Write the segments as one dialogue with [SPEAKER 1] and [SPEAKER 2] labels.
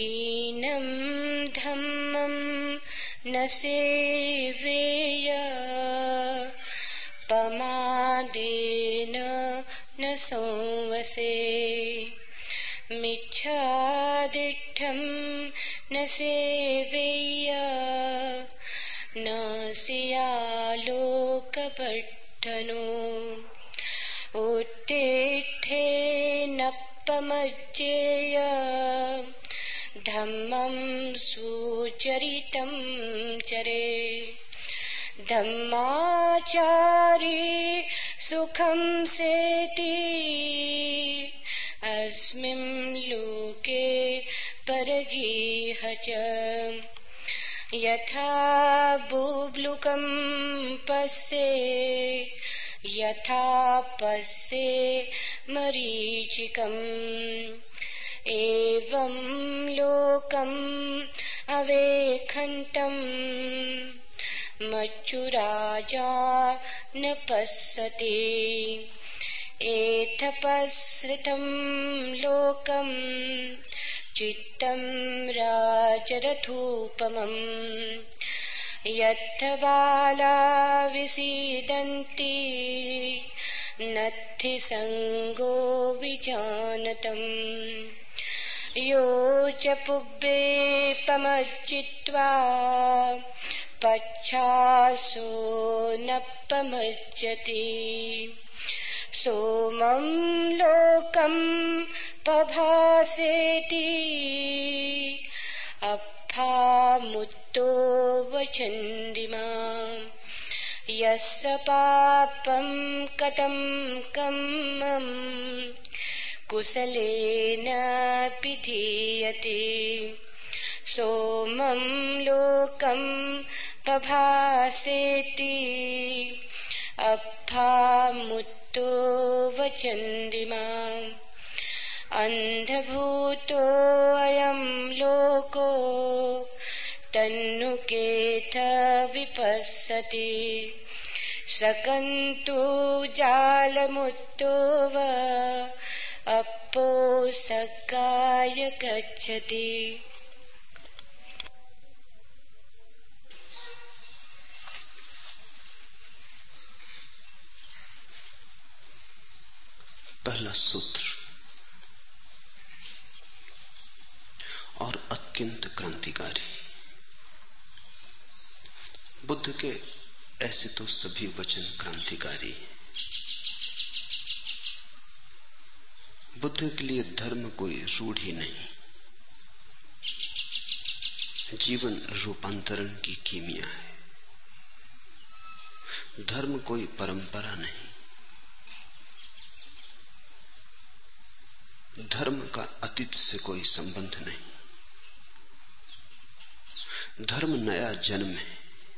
[SPEAKER 1] हीनं धम्मं न सेवेय पमादेन न संवसे मिच्छादिठं न सेवेय न स्यालोकपट्टनो उत्तिष्ठेनप्पमज्जेय धम्मं सुचरितं चरे धम्माचारी सुखं सेति अस्मिन् लोके परगेह च यथा बुभ्लुकं पश्ये यथा पश्ये मरीचिकम् एवं लोकम् अवेखन्तं मच्चुराजा न पश्यति एतपस्सृतं लोकम् चित्तं राजरथोपमम् यत्र बाला विसीदन्ति नत्थि संगो विजानतम् यो च पुब्बेपमज्जित्वा पच्छासो नप्पमज्जति सोमं लोकं पभासेति अप्फामुत्तो वचन्दिमा यस्य पापं कतं कम्मं कुशलेन विधीयते सोमं लोकं पभासेति अप्फामुत्तो वचन्दिमा अन्धभूतो अयं लोको तन्नुकेथ विपश्यति सकन्तु जालमुत्तो वा अप्पो सकाय गच्छति।
[SPEAKER 2] पहला सूत्र और अत्यंत क्रांतिकारी। बुद्ध के ऐसे तो सभी वचन क्रांतिकारी। बुद्ध के लिए धर्म कोई रूढ़ी नहीं, जीवन रूपांतरण की कीमिया है। धर्म कोई परंपरा नहीं, धर्म का अतीत से कोई संबंध नहीं। धर्म नया जन्म है।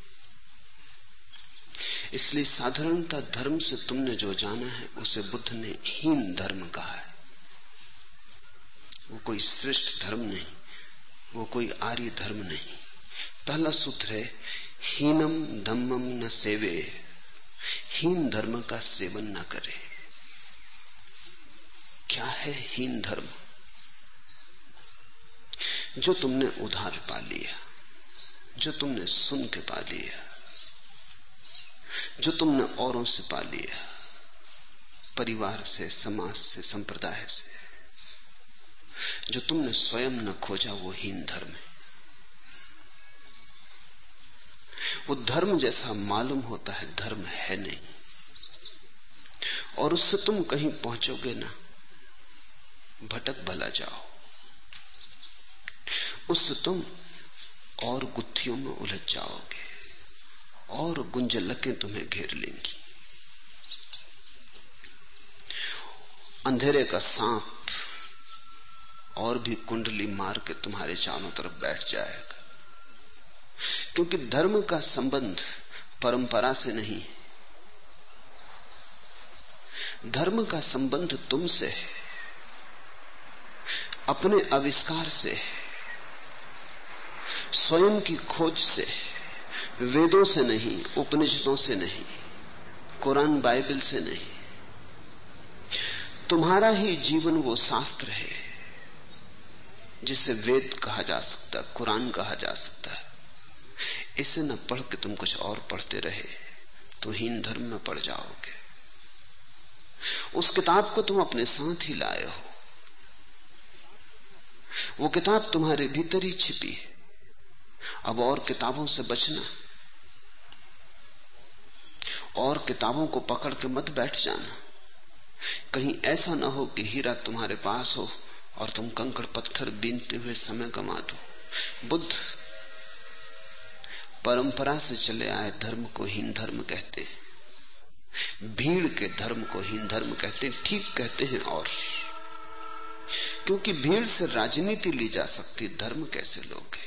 [SPEAKER 2] इसलिए साधारणता धर्म से तुमने जो जाना है उसे बुद्ध ने हीन धर्म कहा है। वो कोई श्रेष्ठ धर्म नहीं, वो कोई आर्य धर्म नहीं। पहला सूत्र है हीनम धम्मम न सेवे। हीन धर्म का सेवन न करे। क्या है हीन धर्म? जो तुमने उधार पा लिया, जो तुमने सुन के पा लिया, जो तुमने औरों से पा लिया, परिवार से, समाज से, संप्रदाय से, जो तुमने स्वयं न खोजा, वो हीन धर्म है। वो धर्म जैसा मालूम होता है, धर्म है नहीं। और उससे तुम कहीं पहुंचोगे ना, भटक भला जाओ। उससे तुम और गुत्थियों में उलझ जाओगे और गुंजलकें तुम्हें घेर लेंगी। अंधेरे का सांप और भी कुंडली मार के तुम्हारे चारों तरफ बैठ जाएगा। क्योंकि धर्म का संबंध परंपरा से नहीं, धर्म का संबंध तुमसे है, अपने आविष्कार से, स्वयं की खोज से, वेदों से नहीं, उपनिषदों से नहीं, कुरान बाइबल से नहीं। तुम्हारा ही जीवन वो शास्त्र है जिसे वेद कहा जा सकता है, कुरान कहा जा सकता है, इसे न पढ़ के तुम कुछ और पढ़ते रहे तो हीन धर्म में पड़ जाओगे। उस किताब को तुम अपने साथ ही लाए हो, वो किताब तुम्हारे भीतर ही छिपी है। अब और किताबों से बचना, और किताबों को पकड़ के मत बैठ जाना। कहीं ऐसा ना हो कि हीरा तुम्हारे पास हो और तुम कंकड़ पत्थर बीनते हुए समय गंवा दो। बुद्ध परंपरा से चले आए धर्म को हीन धर्म कहते हैं, भीड़ के धर्म को हीन धर्म कहते हैं। ठीक कहते हैं, और क्योंकि भीड़ से राजनीति ली जा सकती, धर्म कैसे लोगे?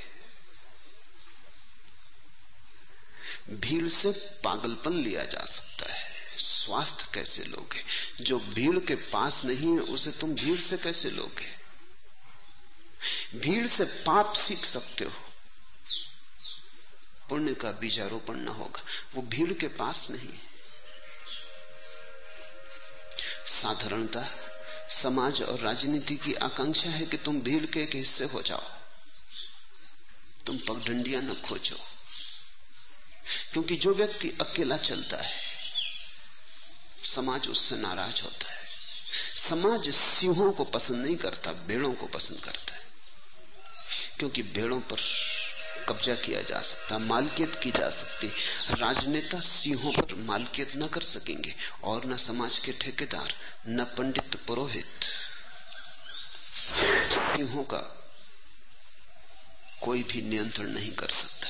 [SPEAKER 2] भीड़ से पागलपन लिया जा सकता है, स्वास्थ्य कैसे लोगे? जो भीड़ के पास नहीं है उसे तुम भीड़ से कैसे लोगे? भीड़ से पाप सीख सकते हो, पुण्य का बीजारोपण न होगा। वो भीड़ के पास नहीं है। साधारणतः समाज और राजनीति की आकांक्षा है कि तुम भीड़ के एक हिस्से हो जाओ, तुम पगडंडियां न खोजो। क्योंकि जो व्यक्ति अकेला चलता है समाज उससे नाराज होता है। समाज सिंहों को पसंद नहीं करता, भेड़ों को पसंद करता है, क्योंकि भेड़ों पर कब्जा किया जा सकता, मालकियत की जा सकती। राजनेता सिंहों पर मालकियत न कर सकेंगे, और न समाज के ठेकेदार, न पंडित पुरोहित। सिंहों का कोई भी नियंत्रण नहीं कर सकता।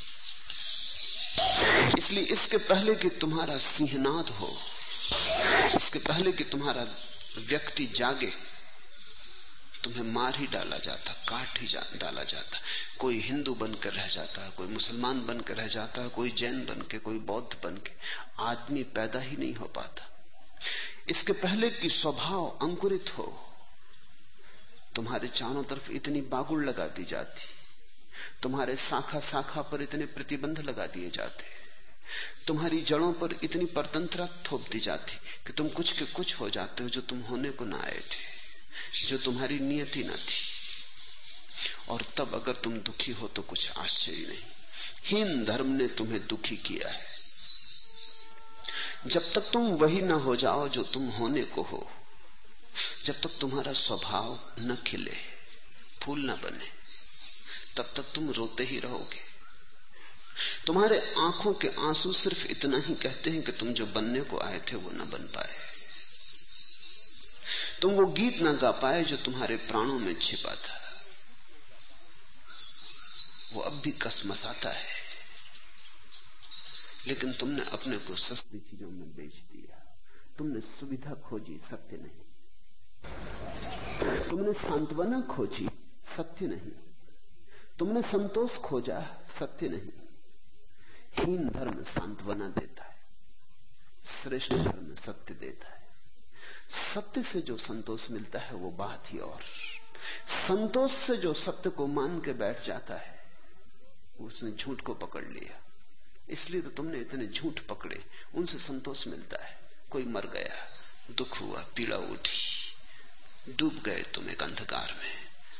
[SPEAKER 2] इसलिए इसके पहले कि तुम्हारा सिंहनाद हो, इसके पहले कि तुम्हारा व्यक्ति जागे, तुम्हें मार ही डाला जाता, काट ही डाला जाता। कोई हिंदू बनकर रह जाता है, कोई मुसलमान बनकर रह जाता है, कोई जैन बनके, कोई बौद्ध बनके। आदमी पैदा ही नहीं हो पाता। इसके पहले कि स्वभाव अंकुरित हो, तुम्हारे चारों तरफ इतनी बागुड़ लगा दी जाती, तुम्हारे शाखा शाखा पर इतने प्रतिबंध लगा दिए जाते, तुम्हारी जड़ों पर इतनी परतंत्रता थोप दी जाती कि तुम कुछ के कुछ हो जाते हो जो तुम होने को ना आए थे, जो तुम्हारी नियत ही ना थी। और तब अगर तुम दुखी हो तो कुछ आश्चर्य नहीं। हीन धर्म ने तुम्हें दुखी किया है। जब तक तुम वही ना हो जाओ जो तुम होने को हो, जब तक तुम्हारा स्वभाव न खिले, फूल न बने, तब तक तुम रोते ही रहोगे। तुम्हारे आंखों के आंसू सिर्फ इतना ही कहते हैं कि तुम जो बनने को आए थे वो न बन पाए, तुम वो गीत न गा पाए जो तुम्हारे प्राणों में छिपा था। वो अब भी कसमसाता है, लेकिन तुमने अपने को सस्ती चीजों में बेच दिया। तुमने सुविधा खोजी, सत्य नहीं। तुमने सांत्वना खोजी, सत्य नहीं। तुमने संतोष खोजा, सत्य नहीं। हीन धर्म सांत्वना देता है, श्रेष्ठ धर्म सत्य देता है। सत्य से जो संतोष मिलता है वो बात ही और। संतोष से जो सत्य को मान के बैठ जाता है उसने झूठ को पकड़ लिया। इसलिए तो तुमने इतने झूठ पकड़े, उनसे संतोष मिलता है। कोई मर गया, दुख हुआ, पीड़ा उठी, डूब गए तुम एक अंधकार में।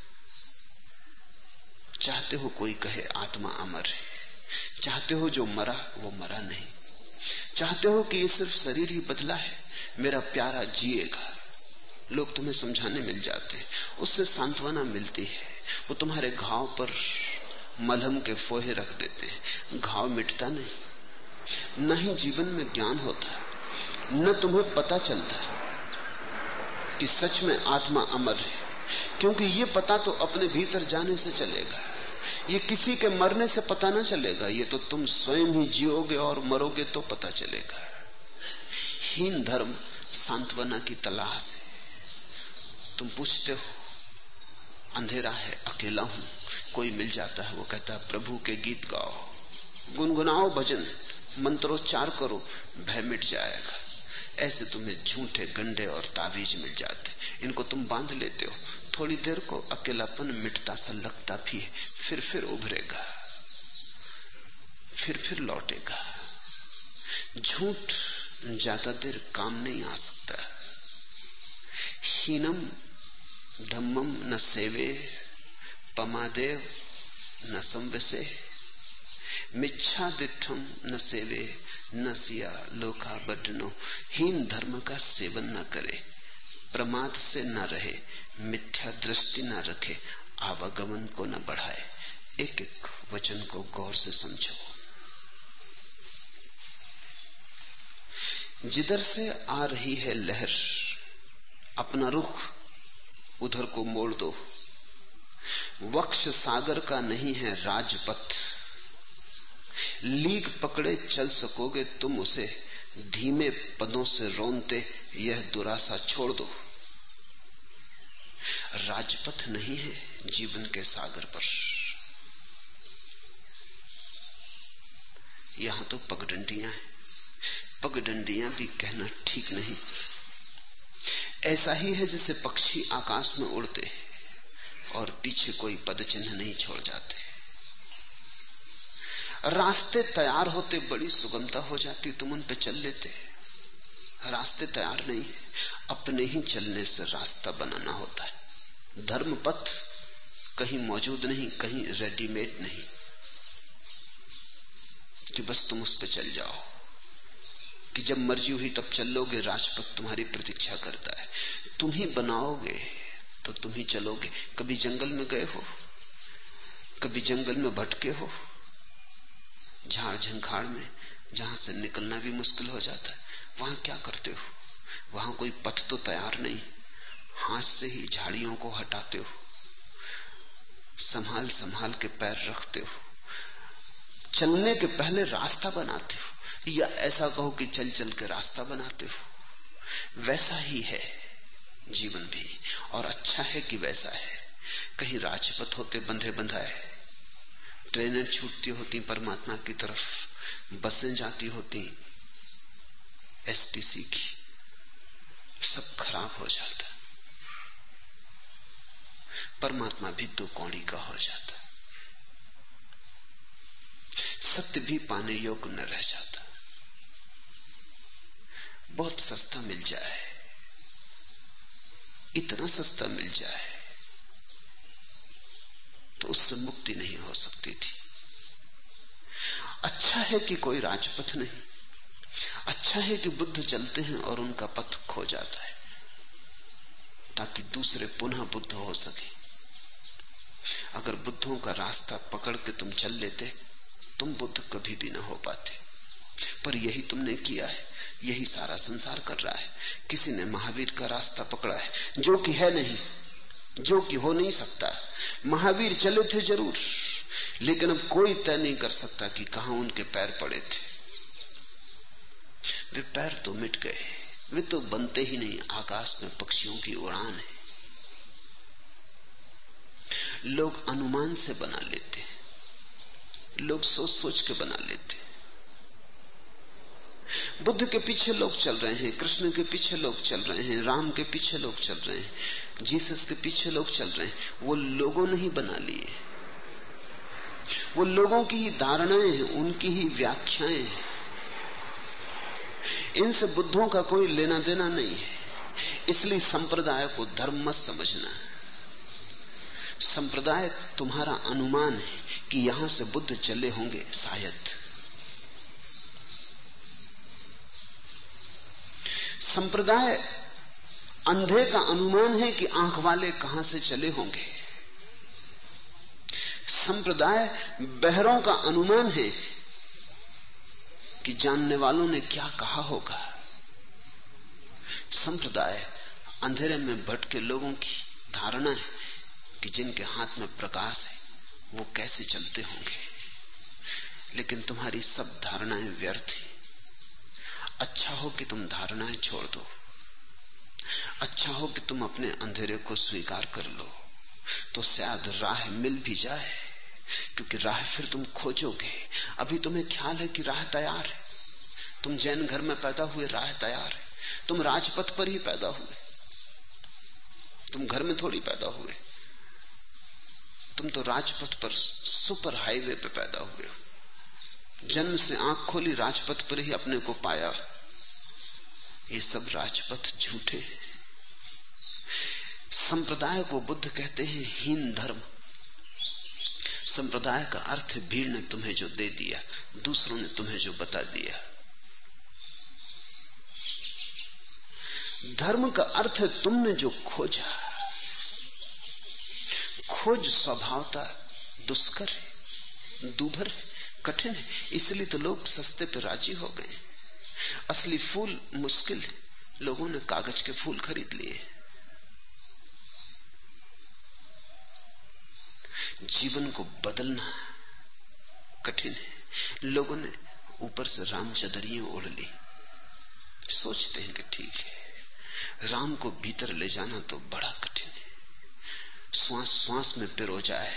[SPEAKER 2] चाहते हो कोई कहे आत्मा अमर है, चाहते हो जो मरा वो मरा नहीं, चाहते हो कि ये सिर्फ शरीर ही बदला है, मेरा प्यारा जिएगा। लोग तुम्हें समझाने मिल जाते हैं, उससे सांत्वना मिलती है। वो तुम्हारे घाव पर मलहम के फोहे रख देते हैं, घाव मिटता नहीं। न ही जीवन में ज्ञान होता, न तुम्हें पता चलता कि सच में आत्मा अमर है, क्योंकि ये पता तो अपने भीतर जाने से चलेगा, ये किसी के मरने से पता ना चलेगा। ये तो तुम स्वयं ही जियोगे और मरोगे तो पता चलेगा। हीन धर्म सांत्वना की तलाश है। तुम पूछते हो, अंधेरा है, अकेला हूं, कोई मिल जाता है, वो कहता है प्रभु के गीत गाओ, गुनगुनाओ भजन, मंत्रोच्चार करो, भय मिट जाएगा। ऐसे तुम्हें झूठे गंडे और ताबीज मिल जाते, इनको तुम बांध लेते हो। थोड़ी देर को अकेलापन मिटता सा लगता भी है, फिर उभरेगा, फिर लौटेगा। झूठ ज्यादा देर काम नहीं आ सकता। हीनम धम्मम न सेवे, पमादेव न संवसे, मिच्छा दिठम न सेवे, न सिया लोका बडनो। हीन धर्म का सेवन न करे, प्रमाद से न रहे, मिथ्या दृष्टि न रखे, आवागमन को न बढ़ाए। एक एक वचन को गौर से समझो। जिधर से आ रही है लहर, अपना रुख उधर को मोड़ दो। वक्ष सागर का नहीं है राजपथ, लीक पकड़े चल सकोगे तुम उसे, धीमे पदों से रोनते यह दुरासा छोड़ दो। राजपथ नहीं है जीवन के सागर पर, यहां तो पगडंडियां हैं। पगडंडियां भी कहना ठीक नहीं। ऐसा ही है जैसे पक्षी आकाश में उड़ते और पीछे कोई पदचिन्ह नहीं छोड़ जाते। रास्ते तैयार होते बड़ी सुगमता हो जाती, तुम उन पे चल लेते। रास्ते तैयार नहीं, अपने ही चलने से रास्ता बनाना होता है। धर्म पथ कहीं मौजूद नहीं, कहीं रेडीमेड नहीं कि बस तुम उस पे चल जाओ, कि जब मर्जी हुई तब चल लोगे। राजपथ तुम्हारी प्रतीक्षा करता है, तुम ही बनाओगे तो तुम ही चलोगे। कभी जंगल में गए हो, कभी जंगल में भटके हो, झाड़ झंखाड़ में जहां से निकलना भी मुश्किल हो जाता है, वहां क्या करते हो? वहां कोई पथ तो तैयार नहीं, हाथ से ही झाड़ियों को हटाते हो, संभाल संभाल के पैर रखते हो, चलने के पहले रास्ता बनाते हो, या ऐसा कहो कि चल चल के रास्ता बनाते हो। वैसा ही है जीवन भी, और अच्छा है कि वैसा है। कहीं राजपथ होते बंधे बंधाए, ट्रेनें छूटती होती परमात्मा की तरफ, बसें जाती होती एसटीसी की, सब खराब हो जाता। परमात्मा भी दो कौड़ी का हो जाता, सत्य भी पाने योग्य न रह जाता। बहुत सस्ता मिल जाए, इतना सस्ता मिल जाए तो उससे मुक्ति नहीं हो सकती थी। अच्छा है कि कोई राजपथ नहीं, अच्छा है कि बुद्ध चलते हैं और उनका पथ खो जाता है, ताकि दूसरे पुनः बुद्ध हो सके। अगर बुद्धों का रास्ता पकड़ के तुम चल लेते, तुम बुद्ध कभी भी ना हो पाते। पर यही तुमने किया है, यही सारा संसार कर रहा है। किसी ने महावीर का रास्ता पकड़ा है, जो कि है नहीं, जो कि हो नहीं सकता। महावीर चले थे जरूर, लेकिन अब कोई तय नहीं कर सकता कि कहां उनके पैर पड़े थे। वे पैर तो मिट गए, वे तो बनते ही नहीं। आकाश में पक्षियों की उड़ान है, लोग अनुमान से बना लेते, लोग सोच सोच के बना लेते। बुद्ध के पीछे लोग चल रहे हैं, कृष्ण के पीछे लोग चल रहे हैं, राम के पीछे लोग चल रहे हैं, जीसस के पीछे लोग चल रहे हैं। वो लोगों ने ही बना लिए, वो लोगों की ही धारणाएं हैं, उनकी ही व्याख्याएं हैं। इनसे बुद्धों का कोई लेना देना नहीं है। इसलिए संप्रदाय को धर्म मत समझना। संप्रदाय तुम्हारा अनुमान है कि यहां से बुद्ध चले होंगे, शायद। संप्रदाय अंधे का अनुमान है कि आंख वाले कहां से चले होंगे। संप्रदाय बहरों का अनुमान है कि जानने वालों ने क्या कहा होगा। संप्रदाय अंधेरे में भटके लोगों की धारणा है कि जिनके हाथ में प्रकाश है वो कैसे चलते होंगे। लेकिन तुम्हारी सब धारणाएं व्यर्थ है। अच्छा हो कि तुम धारणाएं छोड़ दो, अच्छा हो कि तुम अपने अंधेरे को स्वीकार कर लो, तो शायद राह मिल भी जाए। क्योंकि राह फिर तुम खोजोगे। अभी तुम्हें ख्याल है कि राह तैयार है, तुम जैन घर में पैदा हुए, राह तैयार है। तुम राजपथ पर ही पैदा हुए, तुम घर में थोड़ी पैदा हुए। तुम तो राजपथ पर, सुपर हाईवे पे पैदा हुए हो। जन्म से आंख खोली, राजपथ पर ही अपने को पाया। ये सब राजपथ झूठे हैं। संप्रदाय को बुद्ध कहते हैं हीन धर्म। संप्रदाय का अर्थ है भीड़ ने तुम्हें जो दे दिया, दूसरों ने तुम्हें जो बता दिया। धर्म का अर्थ है तुमने जो खोजा। खोज स्वभावता दुष्कर है, दूभर है, कठिन है, इसलिए तो लोग सस्ते पे राजी हो गए। असली फूल मुश्किल है, लोगों ने कागज के फूल खरीद लिए। जीवन को बदलना कठिन है, लोगों ने ऊपर से राम चदरियां ओढ़ ली, सोचते हैं कि ठीक है। राम को भीतर ले जाना तो बड़ा कठिन है, श्वास श्वास में पिरो जाए,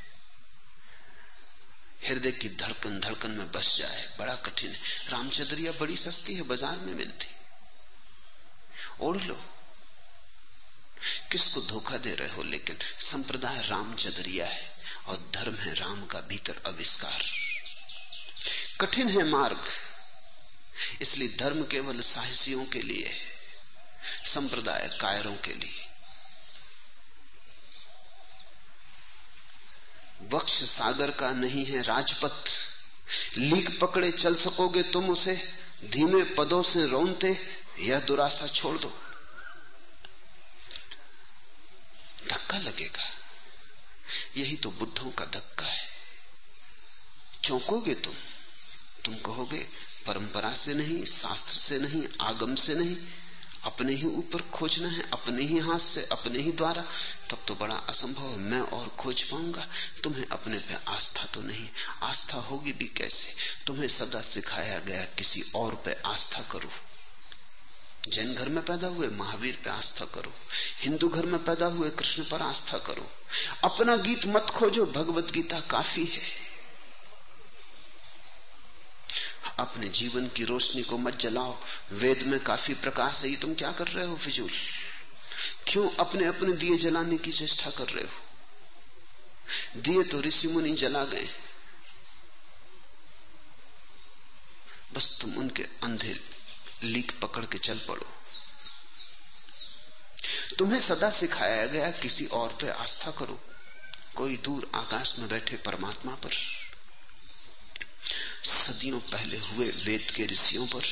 [SPEAKER 2] हृदय की धड़कन धड़कन में बस जाए, बड़ा कठिन है। रामचदरिया बड़ी सस्ती है, बाजार में मिलती, ओढ़ लो। किसको धोखा दे रहे हो? लेकिन संप्रदाय रामचदरिया है और धर्म है राम का भीतर आविष्कार। कठिन है मार्ग, इसलिए धर्म केवल साहसियों के लिए है, संप्रदाय कायरों के लिए। वक्ष सागर का नहीं है राजपथ, लीक पकड़े चल सकोगे तुम उसे, धीमे पदों से रौनते यह दुरासा छोड़ दो। धक्का लगेगा, यही तो बुद्धों का धक्का है। चौंकोगे तुम कहोगे परंपरा से नहीं, शास्त्र से नहीं, आगम से नहीं, अपने ही ऊपर खोजना है, अपने ही हाथ से, अपने ही द्वारा। तब तो बड़ा असंभव है, मैं और खोज पाऊंगा। तुम्हें अपने पे आस्था तो नहीं, आस्था होगी भी कैसे? तुम्हें सदा सिखाया गया किसी और पे आस्था करो। जैन घर में पैदा हुए महावीर पे आस्था करो, हिंदू घर में पैदा हुए कृष्ण पर आस्था करो। अपना गीत मत खोजो, भगवत गीता काफी है। अपने जीवन की रोशनी को मत जलाओ, वेद में काफी प्रकाश है। ये तुम क्या कर रहे हो फिजूल? क्यों अपने अपने दिए जलाने की चेष्टा कर रहे हो? दिए तो ऋषि मुनि जला गए, बस तुम उनके अंधे लीक पकड़ के चल पड़ो। तुम्हें सदा सिखाया गया किसी और पे आस्था करो, कोई दूर आकाश में बैठे परमात्मा पर, सदियों पहले हुए वेद के ऋषियों पर,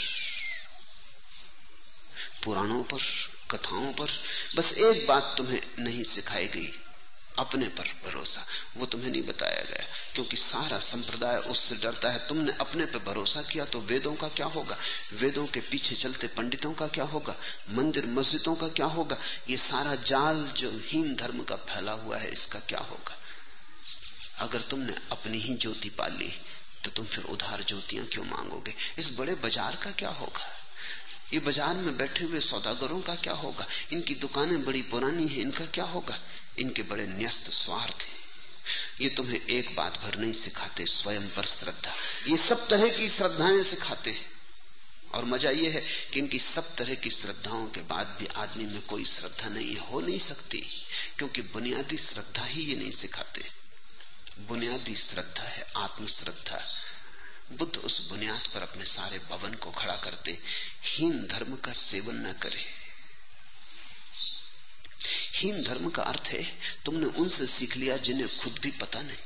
[SPEAKER 2] पुराणों पर, कथाओं पर। बस एक बात तुम्हें नहीं सिखाई गई, अपने पर भरोसा। वो तुम्हें नहीं बताया गया, क्योंकि सारा संप्रदाय उससे डरता है। तुमने अपने पे भरोसा किया तो वेदों का क्या होगा? वेदों के पीछे चलते पंडितों का क्या होगा? मंदिर मस्जिदों का क्या होगा? ये सारा जाल जो हीन धर्म का फैला हुआ है, इसका क्या होगा? अगर तुमने अपनी ही ज्योति पाली तो तुम फिर उधार ज्योतियां क्यों मांगोगे? इस बड़े बाजार का क्या होगा? ये बाजार में बैठे हुए सौदागरों का क्या होगा? इनकी दुकानें बड़ी पुरानी हैं, इनका क्या होगा? इनके बड़े न्यस्त स्वार्थ हैं। ये तुम्हें एक बात भर नहीं सिखाते, स्वयं पर श्रद्धा। ये सब तरह की श्रद्धाएं सिखाते हैं, और मजा ये है कि इनकी सब तरह की श्रद्धाओं के बाद भी आदमी में कोई श्रद्धा नहीं है, हो नहीं सकती, क्योंकि बुनियादी श्रद्धा ही ये नहीं सिखाते। बुनियादी श्रद्धा है आत्मश्रद्धा। बुद्ध उस बुनियाद पर अपने सारे भवन को खड़ा करते। हीन धर्म का सेवन न करे। हीन धर्म का अर्थ है तुमने उनसे सीख लिया जिन्हें खुद भी पता नहीं।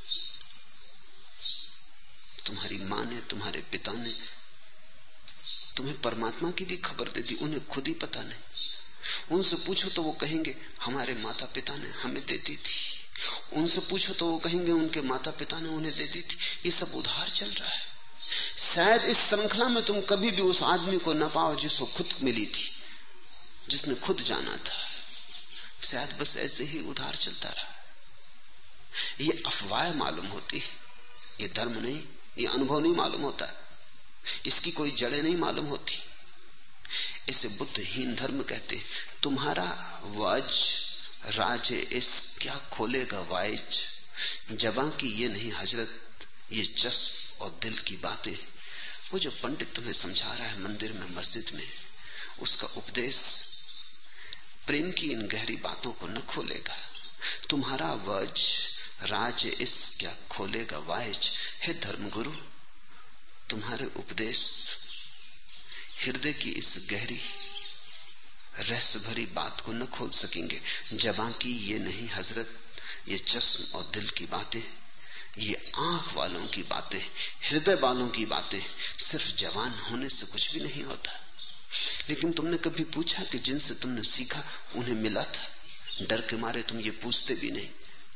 [SPEAKER 2] तुम्हारी मां ने, तुम्हारे पिता ने तुम्हें परमात्मा की भी खबर दे दी, उन्हें खुद ही पता नहीं। उनसे पूछो तो वो कहेंगे हमारे माता पिता ने हमें दे दी थी। उनसे पूछो तो वो कहेंगे उनके माता पिता ने उन्हें दे दी थी। ये सब उधार चल रहा है। शायद इस श्रृंखला में तुम कभी भी उस आदमी को न पाओ जिसको खुद मिली थी, जिसने खुद जाना था। शायद बस ऐसे ही उधार चलता रहा। ये अफवाह मालूम होती है, ये धर्म नहीं, ये अनुभव नहीं मालूम होता, इसकी कोई जड़ें नहीं मालूम होती। इसे बुद्ध हीन धर्म कहते। तुम्हारा वाज राज इस क्या खोलेगा वाइज, जबां की ये नहीं हजरत, ये जस्म और दिल की बातें। वो जो पंडित तुम्हें समझा रहा है मंदिर में, मस्जिद में, उसका उपदेश प्रेम की इन गहरी बातों को न खोलेगा। तुम्हारा वज राज इस क्या खोलेगा वाइज। हे धर्मगुरु, तुम्हारे उपदेश हृदय की इस गहरी रहस्य भरी बात को न खोल सकेंगे। जबां की ये नहीं हजरत, ये चश्म और दिल की बातें। ये आंख वालों की बातें, हृदय वालों की बातें, सिर्फ जवान होने से कुछ भी नहीं होता। लेकिन तुमने कभी पूछा कि जिनसे तुमने सीखा उन्हें मिला था? डर के मारे तुम ये पूछते भी नहीं,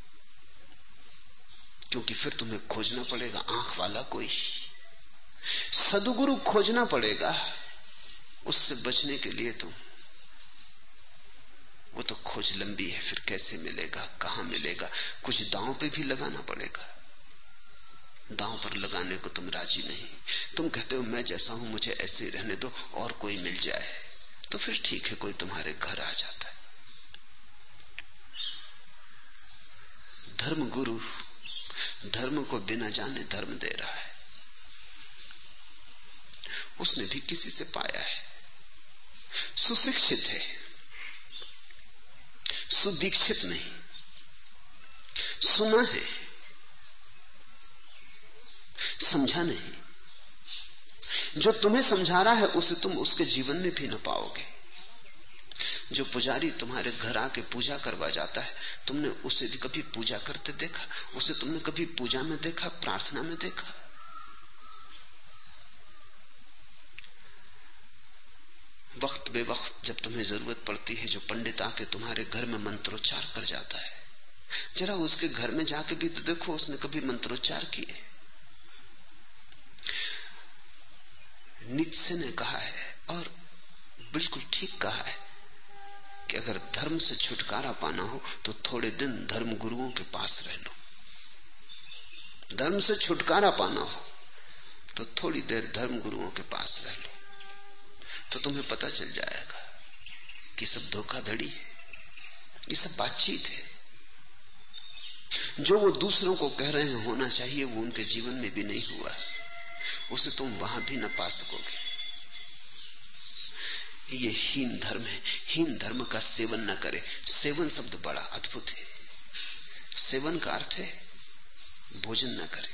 [SPEAKER 2] क्योंकि फिर तुम्हें खोजना पड़ेगा आंख वाला कोई, सदगुरु खोजना पड़ेगा। उससे बचने के लिए तुम, वो तो खोज लंबी है, फिर कैसे मिलेगा, कहां मिलेगा, कुछ दांव पे भी लगाना पड़ेगा। दांव पर लगाने को तुम राजी नहीं। तुम कहते हो मैं जैसा हूं मुझे ऐसे रहने दो, और कोई मिल जाए तो फिर ठीक है, कोई तुम्हारे घर आ जाता है। धर्म गुरु धर्म को बिना जाने धर्म दे रहा है। उसने भी किसी से पाया है, सुशिक्षित है, सुदीक्षित नहीं, सुना है, समझा नहीं। जो तुम्हें समझा रहा है उसे तुम उसके जीवन में भी न पाओगे। जो पुजारी तुम्हारे घर आके पूजा करवा जाता है, तुमने उसे भी कभी पूजा करते देखा? उसे तुमने कभी पूजा में देखा, प्रार्थना में देखा? वक्त बेवक्त जब तुम्हें जरूरत पड़ती है, जो पंडित आके तुम्हारे घर में मंत्रोच्चार कर जाता है, जरा उसके घर में जाके भी तो देखो उसने कभी मंत्रोच्चार किए। नीत्शे ने कहा है, और बिल्कुल ठीक कहा है, कि अगर धर्म से छुटकारा पाना हो तो थोड़े दिन धर्म गुरुओं के पास रह लो। धर्म से छुटकारा पाना हो तो थोड़ी देर धर्म गुरुओं के पास रह लो, तो तुम्हें पता चल जाएगा कि सब धोखाधड़ी है, ये सब बातचीत है। जो वो दूसरों को कह रहे हैं होना चाहिए, वो उनके जीवन में भी नहीं हुआ, उसे तुम वहां भी न पा सकोगे। ये हीन धर्म है। हीन धर्म का सेवन न करे। सेवन शब्द बड़ा अद्भुत है। सेवन का अर्थ है भोजन न करे।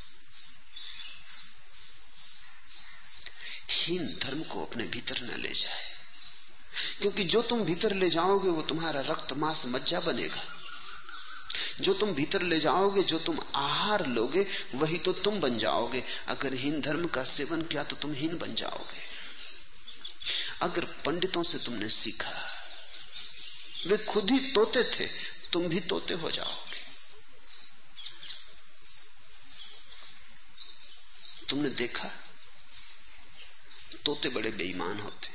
[SPEAKER 2] हीन धर्म को अपने भीतर न ले जाए, क्योंकि जो तुम भीतर ले जाओगे वो तुम्हारा रक्त मांस मज्जा बनेगा। जो तुम भीतर ले जाओगे, जो तुम आहार लोगे, वही तो तुम बन जाओगे। अगर हीन धर्म का सेवन किया तो तुम हीन बन जाओगे। अगर पंडितों से तुमने सीखा, वे खुद ही तोते थे, तुम भी तोते हो जाओगे। तुमने देखा तोते बड़े बेईमान होते।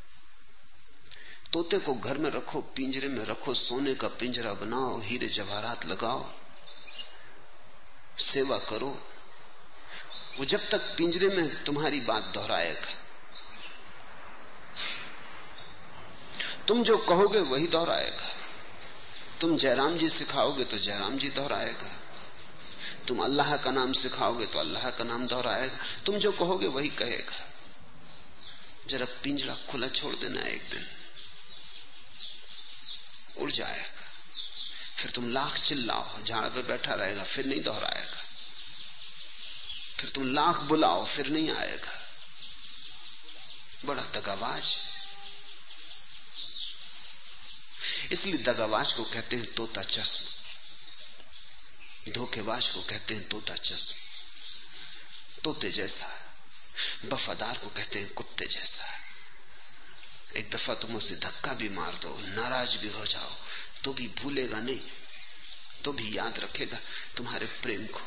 [SPEAKER 2] तोते को घर में रखो, पिंजरे में रखो, सोने का पिंजरा बनाओ, हीरे जवाहरात लगाओ, सेवा करो, वो जब तक पिंजरे में तुम्हारी बात दोहराएगा। तुम जो कहोगे वही दोहराएगा। तुम जयराम जी सिखाओगे तो जयराम जी दोहराएगा। तुम अल्लाह का नाम सिखाओगे तो अल्लाह का नाम दोहराएगा। तुम जो कहोगे वही कहेगा। जरा पिंजरा खुला छोड़ देना, एक दिन उड़ जाएगा। फिर तुम लाख चिल्लाओ, झाड़ पे बैठा रहेगा, फिर नहीं दोहराएगा। फिर तुम लाख बुलाओ, फिर नहीं आएगा। बड़ा दगाबाज। इसलिए दगाबाज को कहते हैं तोता चश्म, धोखेबाज को कहते हैं तोता चश्म। तोते जैसा, वफादार को कहते हैं कुत्ते जैसा। एक दफा तुम उसे धक्का भी मार दो, नाराज भी हो जाओ, तो भी भूलेगा नहीं, तो भी याद रखेगा तुम्हारे प्रेम को।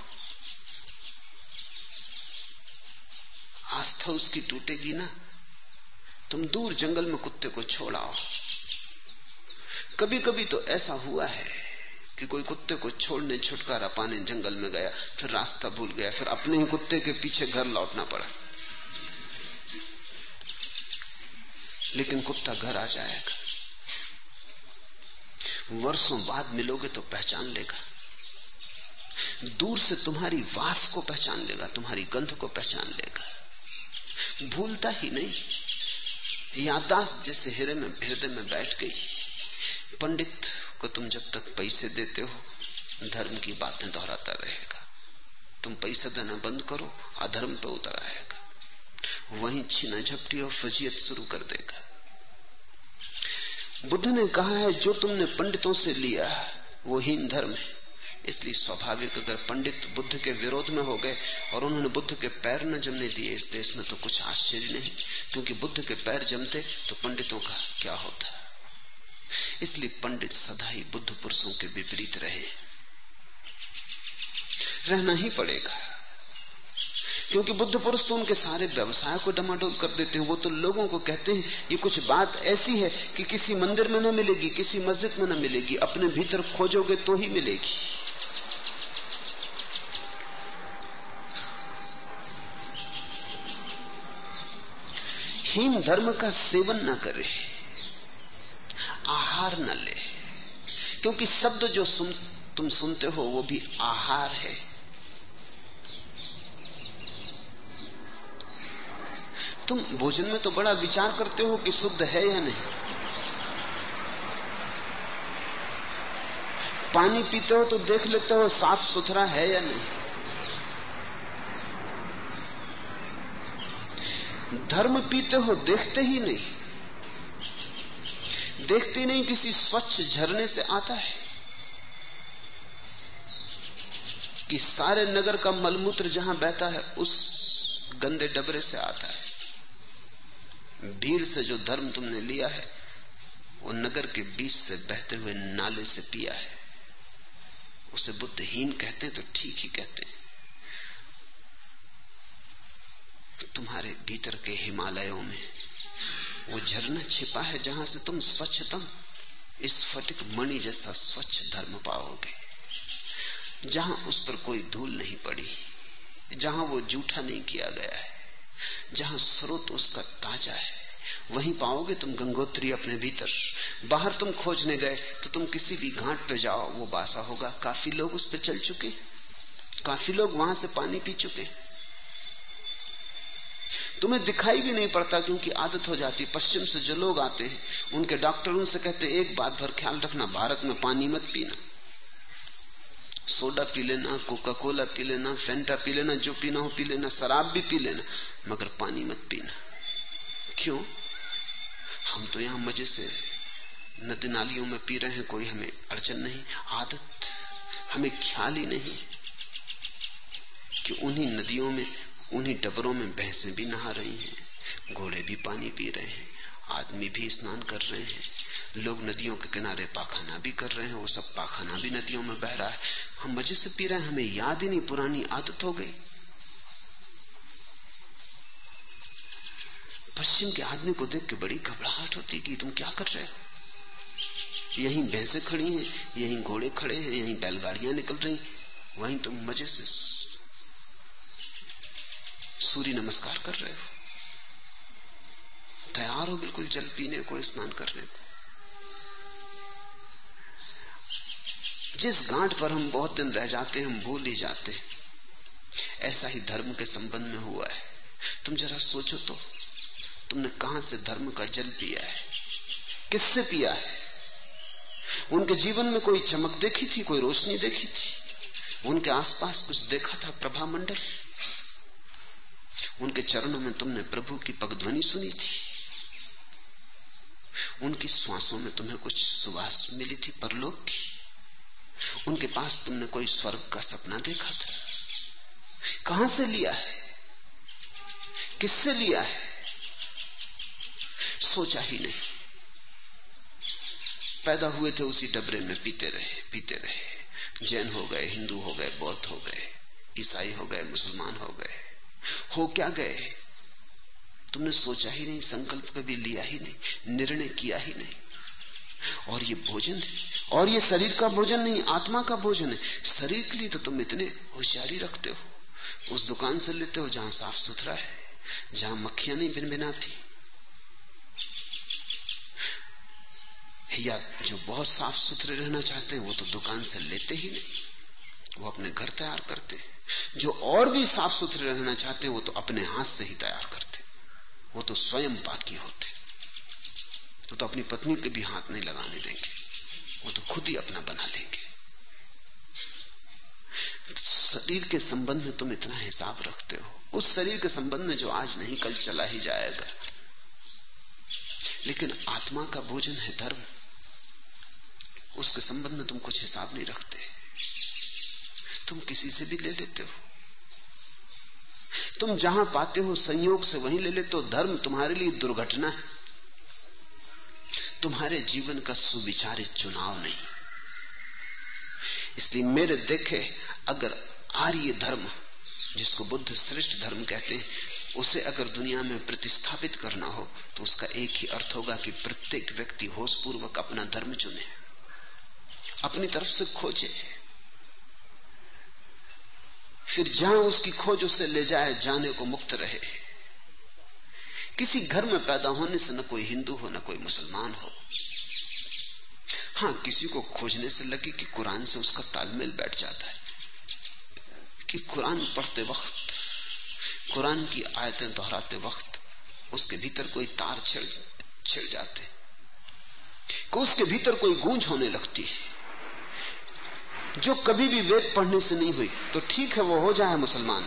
[SPEAKER 2] आस्था उसकी टूटेगी ना। तुम दूर जंगल में कुत्ते को छोड़ाओ। कभी कभी तो ऐसा हुआ है कि कोई कुत्ते को छोड़ने, छुटकारा पाने जंगल में गया, फिर रास्ता भूल गया, फिर अपने ही कुत्ते के पीछे घर लौटना पड़ा। लेकिन कुत्ता घर आ जाएगा। वर्षों बाद मिलोगे तो पहचान लेगा। दूर से तुम्हारी वास को पहचान लेगा, तुम्हारी गंध को पहचान लेगा। भूलता ही नहीं। याददाश्त जैसे हृदय में बैठ गई। पंडित को तुम जब तक पैसे देते हो, धर्म की बातें दोहराता रहेगा। तुम पैसा देना बंद करो, अधर्म पे उतर आएगा। वहीं छीना झपटी और फजीयत शुरू कर देगा। बुद्ध ने कहा है जो तुमने पंडितों से लिया वो हीन धर्म है। इसलिए स्वाभाविक अगर पंडित बुद्ध के विरोध में हो गए और उन्होंने बुद्ध के पैर न जमने दिए इस देश में, तो कुछ आश्चर्य नहीं, क्योंकि बुद्ध के पैर जमते तो पंडितों का क्या होता। इसलिए पंडित सदा ही बुद्ध पुरुषों के विपरीत रहना ही पड़ेगा, क्योंकि बुद्ध पुरुष तो उनके सारे व्यवसाय को डमाडोल कर देते हैं। वो तो लोगों को कहते हैं ये कुछ बात ऐसी है कि किसी मंदिर में न मिलेगी, किसी मस्जिद में न मिलेगी, अपने भीतर खोजोगे तो ही मिलेगी। हीन धर्म का सेवन न करे, आहार न ले, क्योंकि शब्द जो तुम सुनते हो वो भी आहार है। तुम भोजन में तो बड़ा विचार करते हो कि शुद्ध है या नहीं, पानी पीते हो तो देख लेते हो साफ सुथरा है या नहीं। धर्म पीते हो देखते ही नहीं, देखते नहीं किसी स्वच्छ झरने से आता है कि सारे नगर का मलमूत्र जहां बहता है उस गंदे डबरे से आता है। भीड़ से जो धर्म तुमने लिया है वो नगर के बीच से बहते हुए नाले से पिया है। उसे बुद्धहीन कहते तो ठीक ही कहते। तो तुम्हारे भीतर के हिमालयों में वो झरना छिपा है जहां से तुम स्वच्छतम स्फटिक मणि जैसा स्वच्छ धर्म पाओगे, जहां उस पर कोई धूल नहीं पड़ी, जहां वो जूठा नहीं किया गया है, जहां स्रोत उसका ताजा है, वहीं पाओगे तुम गंगोत्री अपने भीतर। बाहर तुम खोजने गए तो तुम किसी भी घाट पे जाओ वो बासा होगा। काफी लोग उस पे चल चुके, काफी लोग वहां से पानी पी चुके, तुम्हें दिखाई भी नहीं पड़ता क्योंकि आदत हो जाती। पश्चिम से जो लोग आते हैं उनके डॉक्टर उनसे कहते हैं एक बात भर ख्याल रखना, भारत में पानी मत पीना, सोडा पी लेना, कोका कोला पी लेना, फेंटा पी लेना, जो पीना हो पी लेना, शराब भी पी लेना, मगर पानी मत पीना। क्यों? हम तो यहां मजे से नदी नालियों में पी रहे हैं, कोई हमें अड़चन नहीं, आदत, हमें ख्याल ही नहीं कि उन्हीं नदियों में उन्हीं डबरों में भैंसें भी नहा रही हैं, घोड़े भी पानी पी रहे हैं, आदमी भी स्नान कर रहे हैं, लोग नदियों के किनारे पाखाना भी कर रहे हैं, वो सब पाखाना भी नदियों में बह रहा है, हम मजे से पी रहे हैं, हमें याद ही नहीं, पुरानी आदत हो गई। पश्चिम के आदमी को देख के बड़ी घबराहट होती कि तुम क्या कर रहे हो, यहीं भैंसें खड़ी हैं, यहीं घोड़े खड़े हैं, यहीं बैलगाड़ियां निकल रही, वहीं तुम मजे से सूर्य नमस्कार कर रहे हो, तैयार हो बिल्कुल जल पीने को, स्नान करने को। जिस गांठ पर हम बहुत दिन रह जाते हैं हम भूल ही जाते हैं। ऐसा ही धर्म के संबंध में हुआ है। तुम जरा सोचो तो, तुमने कहां से धर्म का जल पिया है, किससे पिया है? उनके जीवन में कोई चमक देखी थी, कोई रोशनी देखी थी, उनके आसपास कुछ देखा था, प्रभा मंडल? उनके चरणों में तुमने प्रभु की पगध्वनि सुनी थी, उनकी श्वासों में तुम्हें कुछ सुवास मिली थी परलोक की, उनके पास तुमने कोई स्वर्ग का सपना देखा था? कहां से लिया है, किससे लिया है? सोचा ही नहीं। पैदा हुए थे उसी डबरे में, पीते रहे, जैन हो गए, हिंदू हो गए, बौद्ध हो गए, ईसाई हो गए, मुसलमान हो गए, हो क्या गए? तुमने सोचा ही नहीं, संकल्प कभी लिया ही नहीं, निर्णय किया ही नहीं। और ये भोजन है, और ये शरीर का भोजन नहीं, आत्मा का भोजन है। शरीर के लिए तो तुम इतने होशियारी रखते हो, उस दुकान से लेते हो जहां साफ सुथरा है, जहां मक्खियां नहीं भिनभिनाती, या जो बहुत साफ सुथरे रहना चाहते हैं वो तो दुकान से लेते ही नहीं, वो अपने घर तैयार करते हैं। जो और भी साफ सुथरे रहना चाहते हैं वो तो अपने हाथ से ही तैयार करते, वो तो स्वयं पाकी होते, तो अपनी पत्नी के भी हाथ नहीं लगाने देंगे, वो तो खुद ही अपना बना लेंगे। शरीर के संबंध में तुम इतना हिसाब रखते हो, उस शरीर के संबंध में जो आज नहीं कल चला ही जाएगा। लेकिन आत्मा का भोजन है धर्म, उसके संबंध में तुम कुछ हिसाब नहीं रखते। तुम किसी से भी ले लेते हो। तुम जहां पाते हो संयोग से वहीं ले लेते हो। धर्म तुम्हारे लिए दुर्घटना है, तुम्हारे जीवन का सुविचारित चुनाव नहीं। इसलिए मेरे देखे अगर आर्य धर्म, जिसको बुद्ध श्रेष्ठ धर्म कहते हैं, उसे अगर दुनिया में प्रतिस्थापित करना हो तो उसका एक ही अर्थ होगा कि प्रत्येक व्यक्ति होशपूर्वक अपना धर्म चुने, अपनी तरफ से खोजे, फिर जहां उसकी खोज उससे ले जाए जाने को मुक्त रहे। किसी घर में पैदा होने से न कोई हिंदू हो न कोई मुसलमान हो। हां, किसी को खोजने से लगे कि कुरान से उसका तालमेल बैठ जाता है, कि कुरान पढ़ते वक्त, कुरान की आयतें दोहराते वक्त उसके भीतर कोई तार छिड़ जाते, कि उसके भीतर कोई गूंज होने लगती है जो कभी भी वेद पढ़ने से नहीं हुई। तो ठीक है, वो हो जाए मुसलमान।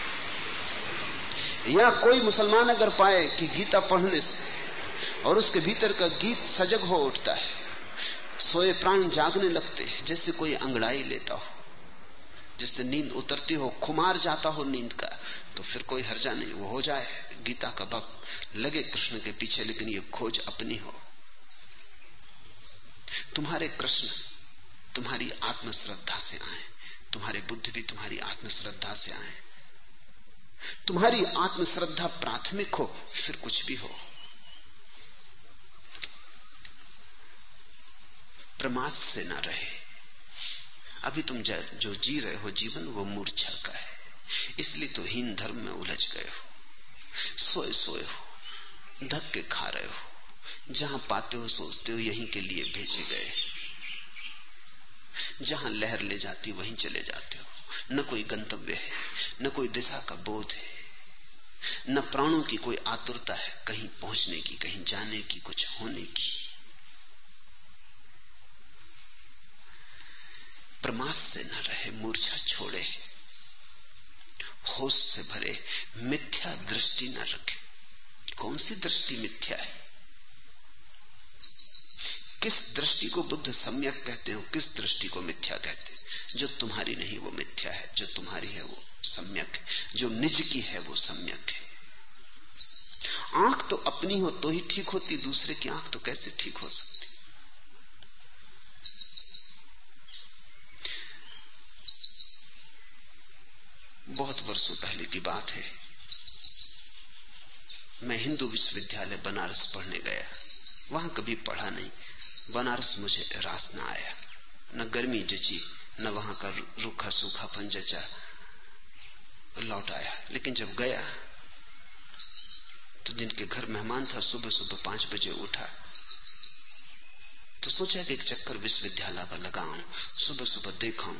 [SPEAKER 2] या कोई मुसलमान अगर पाए कि गीता पढ़ने से और उसके भीतर का गीत सजग हो उठता है, सोए प्राण जागने लगते हैं, जैसे कोई अंगड़ाई लेता हो, जिससे नींद उतरती हो, खुमार जाता हो नींद का, तो फिर कोई हर्जा नहीं, वो हो जाए गीता का भक्त, लगे कृष्ण के पीछे, लेकिन ये खोज अपनी हो। तुम्हारे कृष्ण तुम्हारी आत्मश्रद्धा से आए, तुम्हारे बुद्ध भी तुम्हारी आत्मश्रद्धा से आए। तुम्हारी आत्मश्रद्धा प्राथमिक हो, फिर कुछ भी हो। प्रमाद से ना रहे। अभी तुम जो जी रहे हो जीवन, वो मूर्छा का है, इसलिए तो हीन धर्म में उलझ गए हो, सोए सोए हो, धक्के खा रहे हो। जहां पाते हो सोचते हो यहीं के लिए भेजे गए, जहां लहर ले जाती वहीं चले जाते हो। न कोई गंतव्य है, न कोई दिशा का बोध है, न प्राणों की कोई आतुरता है कहीं पहुंचने की, कहीं जाने की, कुछ होने की। प्रमाद से न रहे, मूर्छा छोड़े, होश से भरे, मिथ्या दृष्टि न रखे। कौन सी दृष्टि मिथ्या है? किस दृष्टि को बुद्ध सम्यक कहते हो, किस दृष्टि को मिथ्या कहते हैं? जो तुम्हारी नहीं वो मिथ्या है, जो तुम्हारी है वो सम्यक है, जो निज की है वो सम्यक है। आंख तो अपनी हो तो ही ठीक होती, दूसरे की आंख तो कैसे ठीक हो सकती? बहुत वर्षों पहले की बात है, मैं हिंदू विश्वविद्यालय बनारस पढ़ने गया। वहां कभी पढ़ा नहीं, बनारस मुझे रास न आया, न गर्मी जची, न वहां का रूखा सूखापन जचा, लौट आया। लेकिन जब गया तो जिनके घर मेहमान था, सुबह सुबह 5 बजे उठा तो सोचा कि एक चक्कर विश्वविद्यालय का लगाऊं, सुबह सुबह देखाऊं,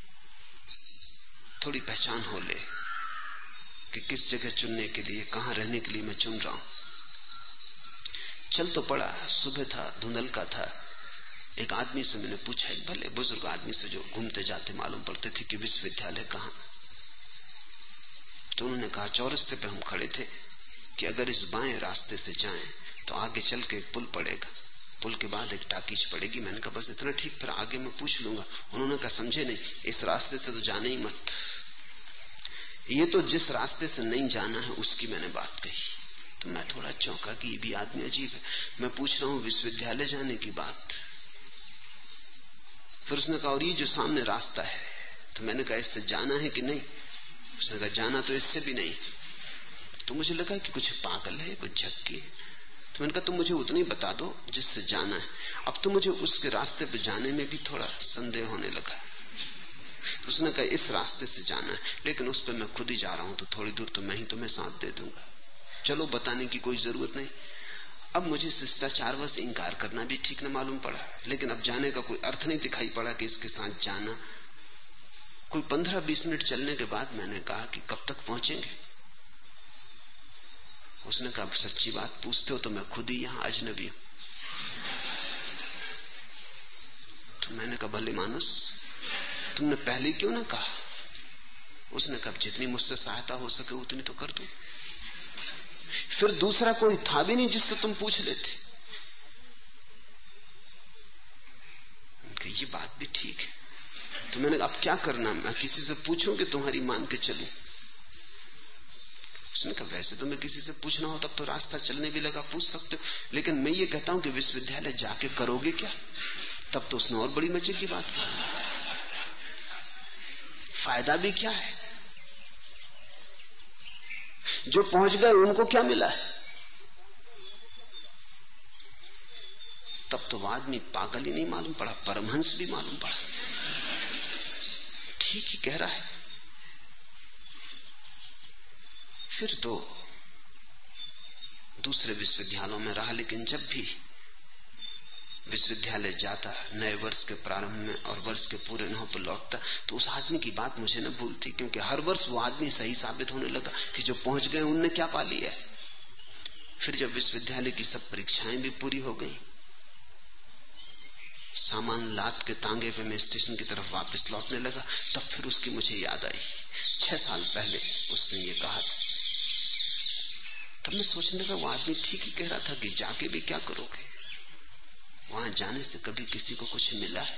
[SPEAKER 2] थोड़ी पहचान हो ले कि किस जगह चुनने के लिए, कहां रहने के लिए मैं चुन रहा हूं। चल तो पड़ा, सुबह था, धुंधल का था। एक आदमी से मैंने पूछा, एक भले बुजुर्ग आदमी से जो घूमते जाते मालूम पड़ते थे कि विश्वविद्यालय कहां। तो उन्होंने कहा, चौरस्ते पे हम खड़े थे कि अगर इस बाएं रास्ते से जाएं तो आगे चल के एक पुल पड़ेगा, पुल के बाद एक टाकीज पड़ेगी। मैंने कहा बस इतना ठीक, फिर आगे मैं पूछ लूंगा। उन्होंने कहा समझे नहीं, इस रास्ते से तो जाने ही मत, ये तो जिस रास्ते से नहीं जाना है उसकी मैंने बात कही। तो मैं थोड़ा चौंका कि ये भी आदमी अजीब है, मैं पूछ रहा हूं विश्वविद्यालय जाने की बात। फिर उसने कहा और ये जो सामने रास्ता है, तो मैंने कहा इससे जाना है कि नहीं? उसने कहा जाना तो इससे भी नहीं। तो मुझे लगा कि कुछ पागल है, कुछ झक्की। तो मैंने कहा तुम मुझे उतना ही बता दो जिससे जाना है। अब तो मुझे उसके रास्ते पे जाने में भी थोड़ा संदेह होने लगा। तो उसने कहा इस रास्ते से जाना है, लेकिन उस पर मैं खुद ही जा रहा हूं, तो थोड़ी दूर तो मैं ही तुम्हें साथ दे दूंगा। चलो, बताने की कोई जरूरत नहीं। अब मुझे शिष्टाचारवश इंकार करना भी ठीक न मालूम पड़ा, लेकिन अब जाने का कोई अर्थ नहीं दिखाई पड़ा कि इसके साथ जाना। कोई 15-20 मिनट चलने के बाद मैंने कहा कि कब तक पहुंचेंगे? उसने कहा सच्ची बात पूछते हो तो मैं खुद ही यहां अजनबी हूं। तो मैंने कहा भले मानुस, तुमने पहले क्यों ना कहा? उसने कहा जितनी मुझसे सहायता हो सके उतनी तो कर दूं। फिर दूसरा कोई था भी नहीं जिससे तुम पूछ लेते। ये बात भी ठीक है, तो मैंने कहा अब क्या करना, मैं किसी से पूछूं कि तुम्हारी मान के चलूं? उसने कहा वैसे तो मैं किसी से पूछना हो तब तो रास्ता चलने भी लगा, पूछ सकते हो, लेकिन मैं ये कहता हूं कि विश्वविद्यालय जाके करोगे क्या? तब तो उसने और बड़ी मजे की बात की, फायदा भी क्या है? जो पहुंच गए उनको क्या मिला है? तब तो आदमी पागल ही नहीं मालूम पड़ा, परमहंस भी मालूम पड़ा। ठीक ही कह रहा है। फिर तो दूसरे विश्वविद्यालयों में रहा, लेकिन जब भी विश्वविद्यालय जाता नए वर्ष के प्रारंभ में और वर्ष के पूरे न पर लौटता, तो उस आदमी की बात मुझे न भूलती, क्योंकि हर वर्ष वो आदमी सही साबित होने लगा कि जो पहुंच गए उनने क्या पा लिया है। फिर जब विश्वविद्यालय की सब परीक्षाएं भी पूरी हो गई, सामान लाद के तांगे पे मैं स्टेशन की तरफ वापस लौटने लगा, तब फिर उसकी मुझे याद आई। 6 साल पहले उसने ये कहा था। तब मैं सोचने लगा वो आदमी ठीक ही कह रहा था कि जाके भी क्या करोगे, वहां जाने से कभी किसी को कुछ मिला है?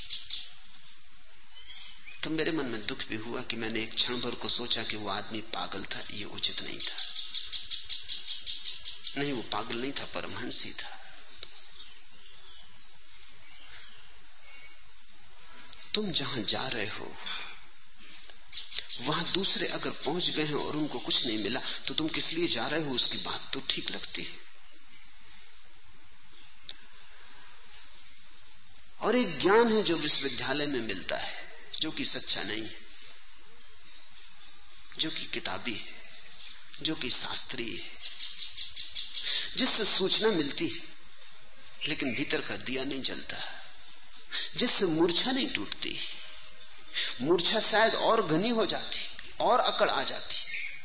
[SPEAKER 2] तब मेरे मन में दुख भी हुआ कि मैंने एक क्षण भर को सोचा कि वो आदमी पागल था, ये उचित नहीं था। नहीं, वो पागल नहीं था, परमहंस ही था। तुम जहां जा रहे हो वहां दूसरे अगर पहुंच गए हैं और उनको कुछ नहीं मिला, तो तुम किस लिए जा रहे हो? उसकी बात तो ठीक लगती है। और एक ज्ञान है जो विश्वविद्यालय में मिलता है, जो कि सच्चा नहीं है, जो कि किताबी है, जो कि शास्त्रीय है, जिससे सूचना मिलती है लेकिन भीतर का दिया नहीं जलता, जिससे मूर्छा नहीं टूटती। मूर्छा शायद और घनी हो जाती, और अकड़ आ जाती।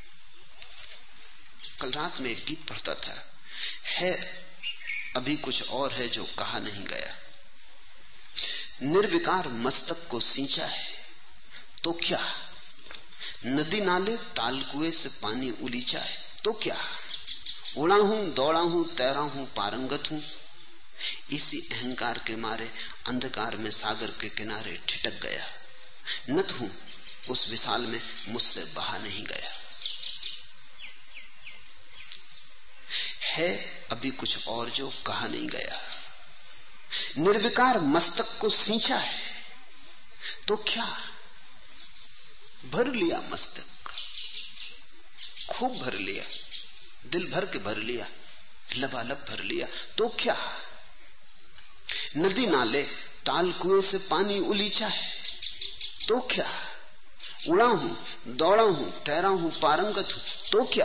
[SPEAKER 2] कल रात में एक गीत पढ़ता था, है अभी कुछ और है जो कहा नहीं गया, निर्विकार मस्तक को सींचा है तो क्या, नदी नाले ताल कुएं से पानी उलीचा है तो क्या, उड़ा हूं दौड़ा हूं तैरा हूं पारंगत हूं, इसी अहंकार के मारे अंधकार में सागर के किनारे ठिठक गया, नत हूं उस विशाल में मुझसे बहा नहीं गया। है अभी कुछ और जो कहा नहीं गया, निर्विकार मस्तक को सींचा है तो क्या, भर लिया मस्तक, खूब भर लिया, दिल भर के भर लिया, लबालब भर लिया तो क्या, नदी नाले ताल कुएं से पानी उलीचा है तो क्या, उड़ा हूं दौड़ा हूं तैरा हूं पारंगत हूं तो क्या।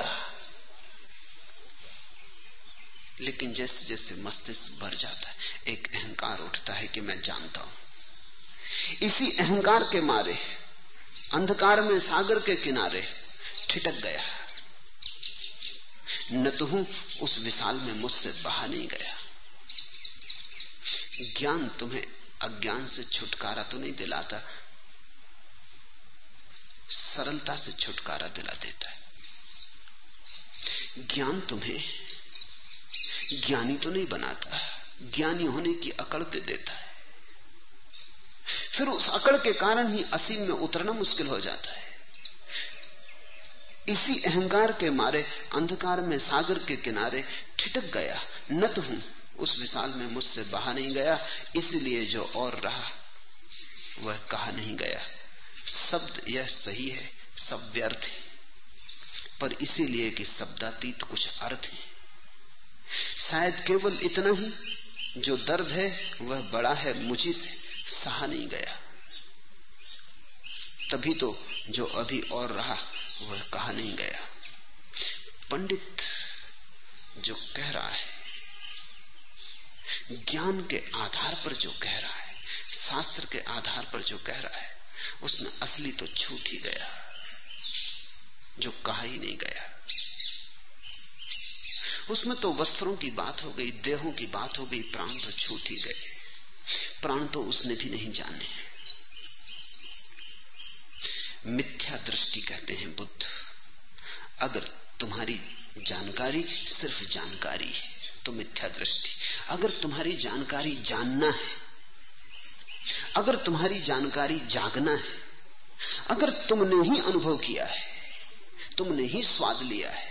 [SPEAKER 2] लेकिन जैसे जैसे मस्तिष्क भर जाता है, एक अहंकार उठता है कि मैं जानता हूं। इसी अहंकार के मारे अंधकार में सागर के किनारे ठिठक गया, न तो हूं उस विशाल में मुझसे बहा नहीं गया। ज्ञान तुम्हें अज्ञान से छुटकारा तो नहीं दिलाता, सरलता से छुटकारा दिला देता है। ज्ञान तुम्हें ज्ञानी तो नहीं बनाता, ज्ञानी होने की अकड़ दे देता है। फिर उस अकड़ के कारण ही असीम में उतरना मुश्किल हो जाता है। इसी अहंकार के मारे अंधकार में सागर के किनारे ठिठक गया, न तो हूं उस विशाल में मुझसे बहा नहीं गया, इसलिए जो और रहा वह कहा नहीं गया। शब्द यह सही है, सब व्यर्थ है, पर इसीलिए कि शब्दातीत कुछ अर्थ है। शायद केवल इतना ही, जो दर्द है वह बड़ा है, मुझी से सहा नहीं गया। तभी तो जो अभी और रहा वह कहा नहीं गया। पंडित जो कह रहा है, ज्ञान के आधार पर जो कह रहा है, शास्त्र के आधार पर जो कह रहा है, उसमें असली तो छूट ही गया, जो कहा ही नहीं गया। उसमें तो वस्त्रों की बात हो गई, देहों की बात हो गई, प्राण तो छूट ही गए। प्राण तो उसने भी नहीं जाने। मिथ्या दृष्टि कहते हैं बुद्ध। अगर तुम्हारी जानकारी सिर्फ जानकारी है तो मिथ्या दृष्टि। अगर तुम्हारी जानकारी जानना है, अगर तुम्हारी जानकारी जागना है, अगर तुमने ही अनुभव किया है, तुमने ही स्वाद लिया है,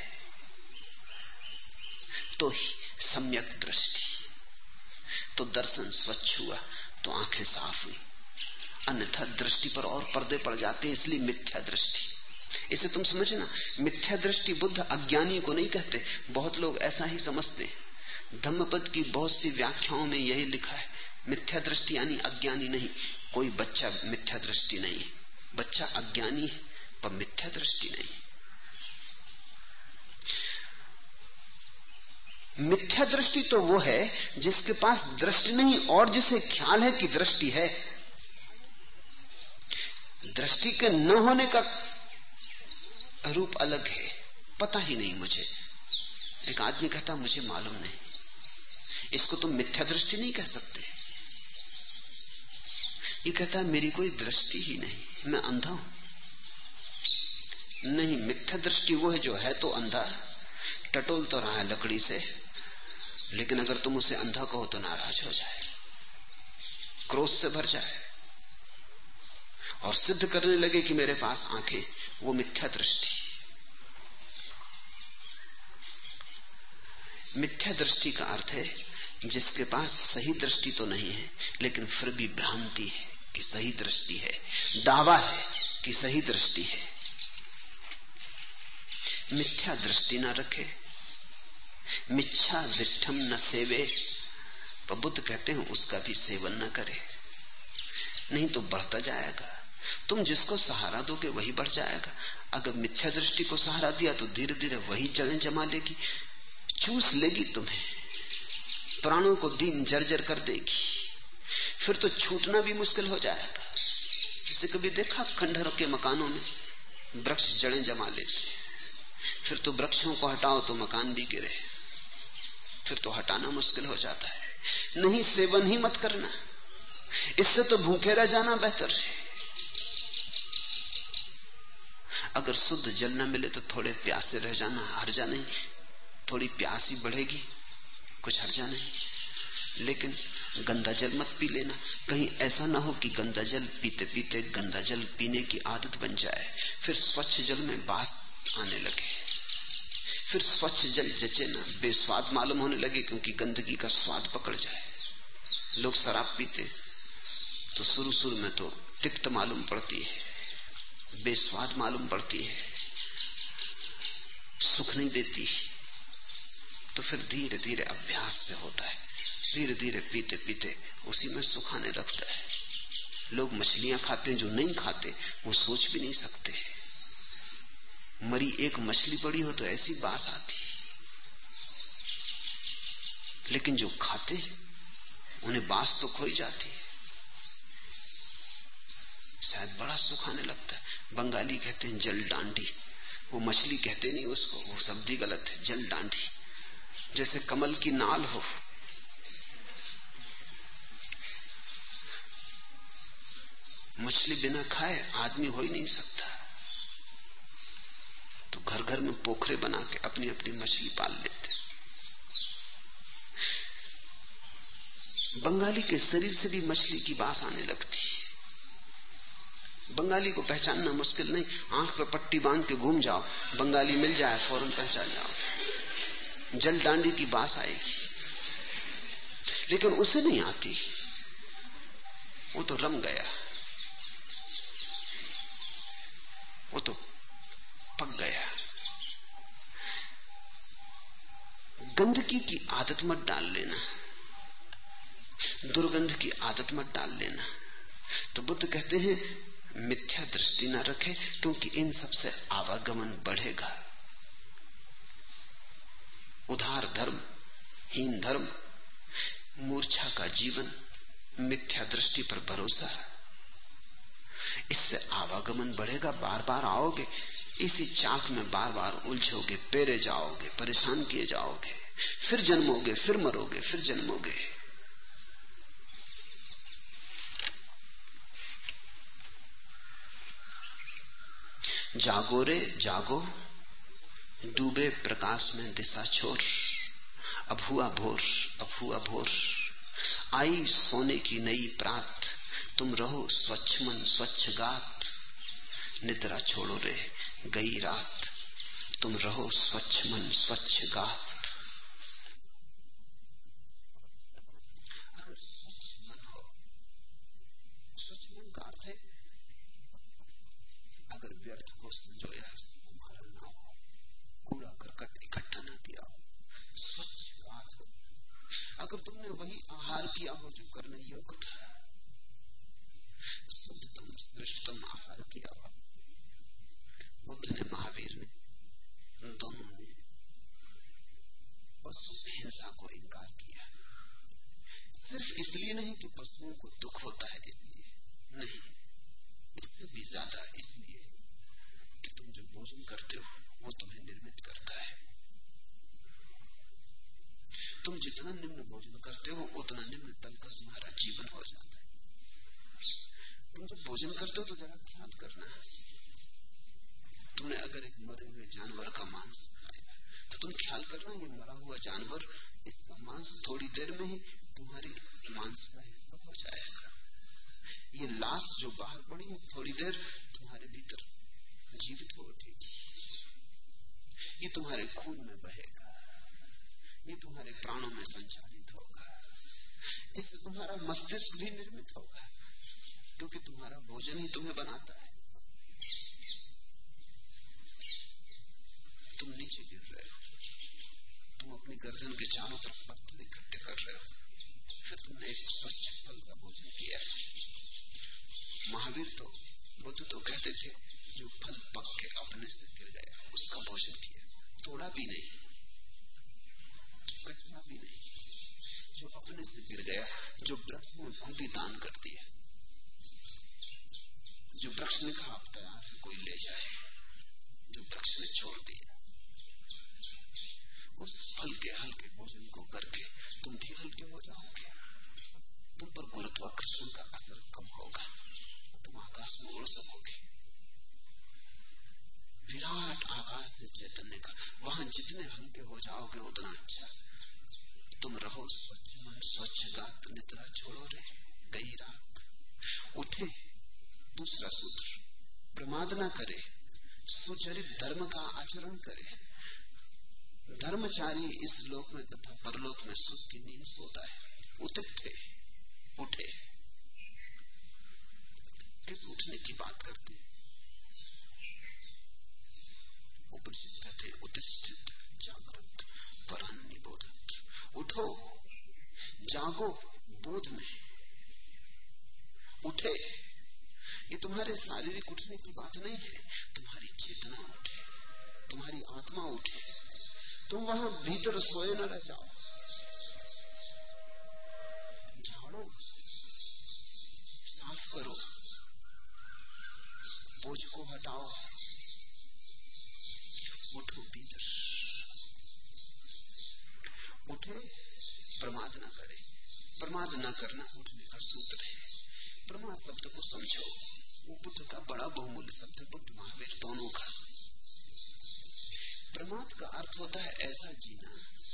[SPEAKER 2] तो ही सम्यक दृष्टि, तो दर्शन स्वच्छ हुआ, तो आंखें साफ हुई। अन्यथा दृष्टि पर और पर्दे पड़ जाते हैं, इसलिए मिथ्या दृष्टि। इसे तुम समझना, मिथ्या दृष्टि बुद्ध अज्ञानी को नहीं कहते। बहुत लोग ऐसा ही समझते हैं। धम्मपद की बहुत सी व्याख्याओं में यही लिखा है, मिथ्या दृष्टि यानी अज्ञानी नहीं। कोई बच्चा मिथ्या दृष्टि नहीं है, बच्चा अज्ञानी है पर मिथ्या दृष्टि नहीं। मिथ्या दृष्टि तो वो है जिसके पास दृष्टि नहीं और जिसे ख्याल है कि दृष्टि है। दृष्टि के न होने का रूप अलग है, पता ही नहीं मुझे। एक आदमी कहता मुझे मालूम नहीं, इसको तुम मिथ्या दृष्टि नहीं कह सकते। ये कहता मेरी कोई दृष्टि ही नहीं, मैं अंधा हूं। नहीं, मिथ्या दृष्टि वो है जो है तो अंधा, टटोल तो रहा है लकड़ी से, लेकिन अगर तुम उसे अंधा कहो तो नाराज हो जाए, क्रोध से भर जाए और सिद्ध करने लगे कि मेरे पास आंखें। वो मिथ्या दृष्टि। मिथ्या दृष्टि का अर्थ है जिसके पास सही दृष्टि तो नहीं है, लेकिन फिर भी भ्रांति है कि सही दृष्टि है, दावा है कि सही दृष्टि है। मिथ्या दृष्टि ना रखे, मिच्छा दिठम न सेवे। पर बुद्ध कहते हैं उसका भी सेवन न करे, नहीं तो बढ़ता जाएगा। तुम जिसको सहारा दोगे वही बढ़ जाएगा। अगर मिथ्या दृष्टि को सहारा दिया तो धीरे धीरे वही जड़ें जमा लेगी, चूस लेगी तुम्हें, प्राणों को दीन जर्जर कर देगी। फिर तो छूटना भी मुश्किल हो जाएगा। किसी कभी देखा खंडहर के मकानों में वृक्ष जड़ें जमा लेते, फिर तो वृक्षों को हटाओ तो मकान भी गिरे, फिर तो हटाना मुश्किल हो जाता है। नहीं, सेवन ही मत करना, इससे तो भूखे रह जाना बेहतर है। अगर शुद्ध जल न मिले तो थोड़े प्यासे रह जाना हर्जा नहीं, थोड़ी प्यास ही बढ़ेगी, कुछ हर्जा नहीं। लेकिन गंदा जल मत पी लेना, कहीं ऐसा ना हो कि गंदा जल पीते पीते गंदा जल पीने की आदत बन जाए, फिर स्वच्छ जल में बास आने लगे, फिर स्वच्छ जल जचे ना, बेस्वाद मालूम होने लगे क्योंकि गंदगी का स्वाद पकड़ जाए। लोग शराब पीते तो शुरू में तो तिक्त मालूम पड़ती है, बेस्वाद मालूम पड़ती है, सुख नहीं देती, तो फिर धीरे धीरे अभ्यास से होता है, धीरे धीरे पीते पीते उसी में सुख आने लगता है। लोग मछलियां खाते हैं, जो नहीं खाते वो सोच भी नहीं सकते। मरी एक मछली पड़ी हो तो ऐसी बास आती, लेकिन जो खाते उन्हें बास तो खोई जाती, शायद बड़ा सुख आने लगता है। बंगाली कहते हैं जल डांडी, वो मछली कहते नहीं उसको, वो शब्द ही गलत है, जल डांडी। जैसे कमल की नाल हो, मछली बिना खाए आदमी हो ही नहीं सकता, तो घर घर में पोखरे बना के अपनी अपनी मछली पाल लेते। बंगाली के शरीर से भी मछली की बास आने लगती। बंगाली को पहचानना मुश्किल नहीं, आंख पे पट्टी बांध के घूम जाओ, बंगाली मिल जाए फौरन पहचान जाओ, जल डांडी की बास आएगी। लेकिन उसे नहीं आती, वो तो रम गया, वो तो पक गया। गंदगी की आदत मत डाल लेना, दुर्गंध की आदत मत डाल लेना। तो बुद्ध कहते हैं मिथ्या दृष्टि ना रखे, क्योंकि इन सब से आवागमन बढ़ेगा। उदार धर्म, हीन धर्म, मूर्छा का जीवन, मिथ्या दृष्टि पर भरोसा, इससे आवागमन बढ़ेगा। बार बार आओगे इसी चाक में, बार बार उलझोगे, पेरे जाओगे, परेशान किए जाओगे, फिर जन्मोगे, फिर मरोगे, फिर जन्मोगे। जागो रे जागो, डूबे प्रकाश में दिशा छोर, अब हुआ भोर, अब हुआ भोर, आई सोने की नई प्रात, तुम रहो स्वच्छ मन स्वच्छ गात, निद्रा छोड़ो रे गई रात। तुम रहो स्वच्छ मन स्वच्छ गात। अगर स्वच्छ मन हो, स्वच्छ मन का अर्थ है अगर व्यर्थ को संजोया संभाला ना हो, कूड़ा करकट इकट्ठा ना किया हो, स्वच्छ गात हो। अगर तुमने वही आहार किया हो जो करने योग्य था, शुद्धतम श्रेष्ठतम आहार किया हो। बुद्ध ने, महावीर ने, दोनों ने पशु हिंसा को इनकार किया। सिर्फ इसलिए नहीं कि पशुओं को दुख होता है इसलिए नहीं, इससे भी ज्यादा इसलिए कि तुम जो भोजन करते हो वो तुम्हें निर्मित करता है। तुम जितना निम्न भोजन करते हो उतना निम्न तल का तुम्हारा जीवन हो जाता है। तुम जब भोजन करते हो तो जरा ख्याल करना, तुमने अगर एक मरे हुए जानवर का मांस खाया तो तुम ख्याल करना ये मरा हुआ जानवर, इसका मांस थोड़ी देर में ही तुम्हारी मांस का हिस्सा हो जाएगा। ये लाश जो बाहर पड़ी है थोड़ी देर तुम्हारे भीतर जीवित हो उठेगी। ये तुम्हारे खून में बहेगा, ये तुम्हारे प्राणों में संचालित होगा। इससे तुम्हारा मस्तिष्क भी निर्मित होगा, क्योंकि तुम्हारा भोजन ही तुम्हें बनाता है। तुम नीचे गिर रहे हो, तुम अपनी गर्दन के चारों तरफ पत्थर इकट्ठे कर रहे हो, फिर तुमने एक स्वच्छ फल का भोजन किया है। महावीर तो, बुद्ध तो कहते थे जो फल पक के अपने से गिर गया उसका भोजन किया, तोड़ा भी नहीं, कच्चा भी नहीं, जो अपने से गिर गया, जो वृक्ष ने खुद ही दान कर दिया, जो वृक्ष ने कहा अब तैयार है कोई ले जाए, जो वृक्ष ने छोड़ दिया, उस फल के हल्के भोजन को करके तुम भी हल्के हो जाओगे। तुम पर गुरुत्वाकर्षण का असर कम होगा, तुम आकाश में उड़ सकोगे। विराट आकाश से चैतन्य का, वहां जितने हल्के हो जाओगे उतना अच्छा। तुम रहो स्वच्छ मन स्वच्छ गात, निद्रा छोड़ो रे गई रात। उठे, दूसरा सूत्र, प्रमाद ना करे, सुचरित धर्म का आचरण करे। धर्मचारी इस लोक में तथा परलोक में सुख की नींद सोता है। उठे, उठे, किस उठने की बात करते? उपनिषद कहते उत्तिष्ठित जागृत परान्निबोधत। उठो, जागो बोध में, उठे। ये तुम्हारे शारीरिक उठने की बात नहीं है, तुम्हारी चेतना उठे, तुम्हारी आत्मा उठे। तुम वहां भीतर सोए न रह जाओ। झाड़ो, साफ करो, बोझ को हटाओ, उठो भीतर। उठे, प्रमाद न करे। प्रमाद न करना उठने का सूत्र है। प्रमाद शब्द को समझो, वो बुद्ध का बड़ा बहुमूल्य शब्द है, बुद्ध महावीर दोनों का। प्रमाद का अर्थ होता है ऐसा जीना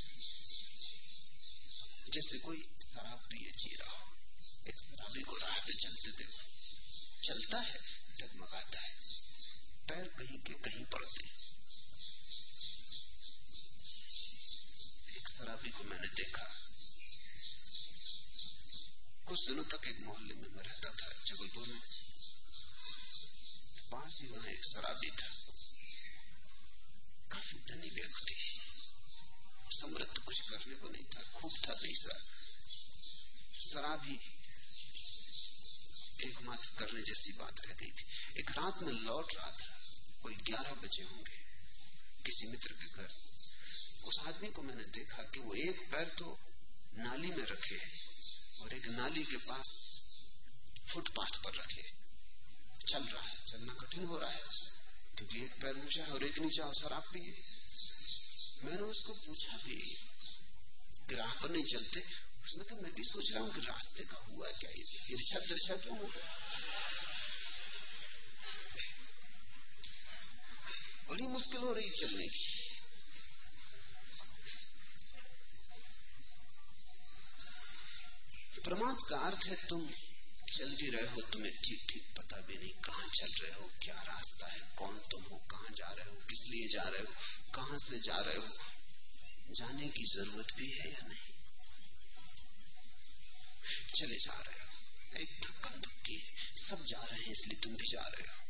[SPEAKER 2] जैसे कोई शराब पिए जी रहा हो। एक शराबी को राह पे चलते देखो, चलता है, डगमगाता है, पैर कहीं के कहीं पड़ते। एक शराबी को मैंने देखा, कुछ दिनों तक एक मोहल्ले में मैं रहता था जबलपुर में, पास ही वहां एक शराबी था, काफी धनी व्यक्ति, समृद्ध, कुछ करने को नहीं था, खूब था पैसा, शराबी एकमात्र करने जैसी बात रह गई थी। एक रात में लौट रहा था, कोई 11 बजे होंगे, किसी मित्र के घर से। उस आदमी को मैंने देखा कि वो एक पैर तो नाली में रखे और एक नाली के पास फुटपाथ पर रखे चल रहा है। चलना कठिन हो रहा है क्योंकि एक पैर ऊंचा है और एक नीचा, और शराब पिए। मैंने उसको पूछा भी, ग्राह पर नहीं चलते? उसने कहा मैं भी सोच रहा हूँ कि रास्ते का हुआ क्या, इर्छा तिरछा क्यों हो गया, बड़ी मुश्किल हो रही चलने की। प्रमाद का अर्थ है तुम चल भी रहे हो, तुम्हें ठीक ठीक पता भी नहीं कहाँ चल रहे हो, क्या रास्ता है, कौन तुम हो, कहाँ जा रहे हो, किस लिए जा रहे हो, कहाँ से जा रहे हो, जाने की जरूरत भी है या नहीं। चले जा रहे हो, एक धक्का धक्की, सब जा रहे हैं इसलिए तुम भी जा रहे हो,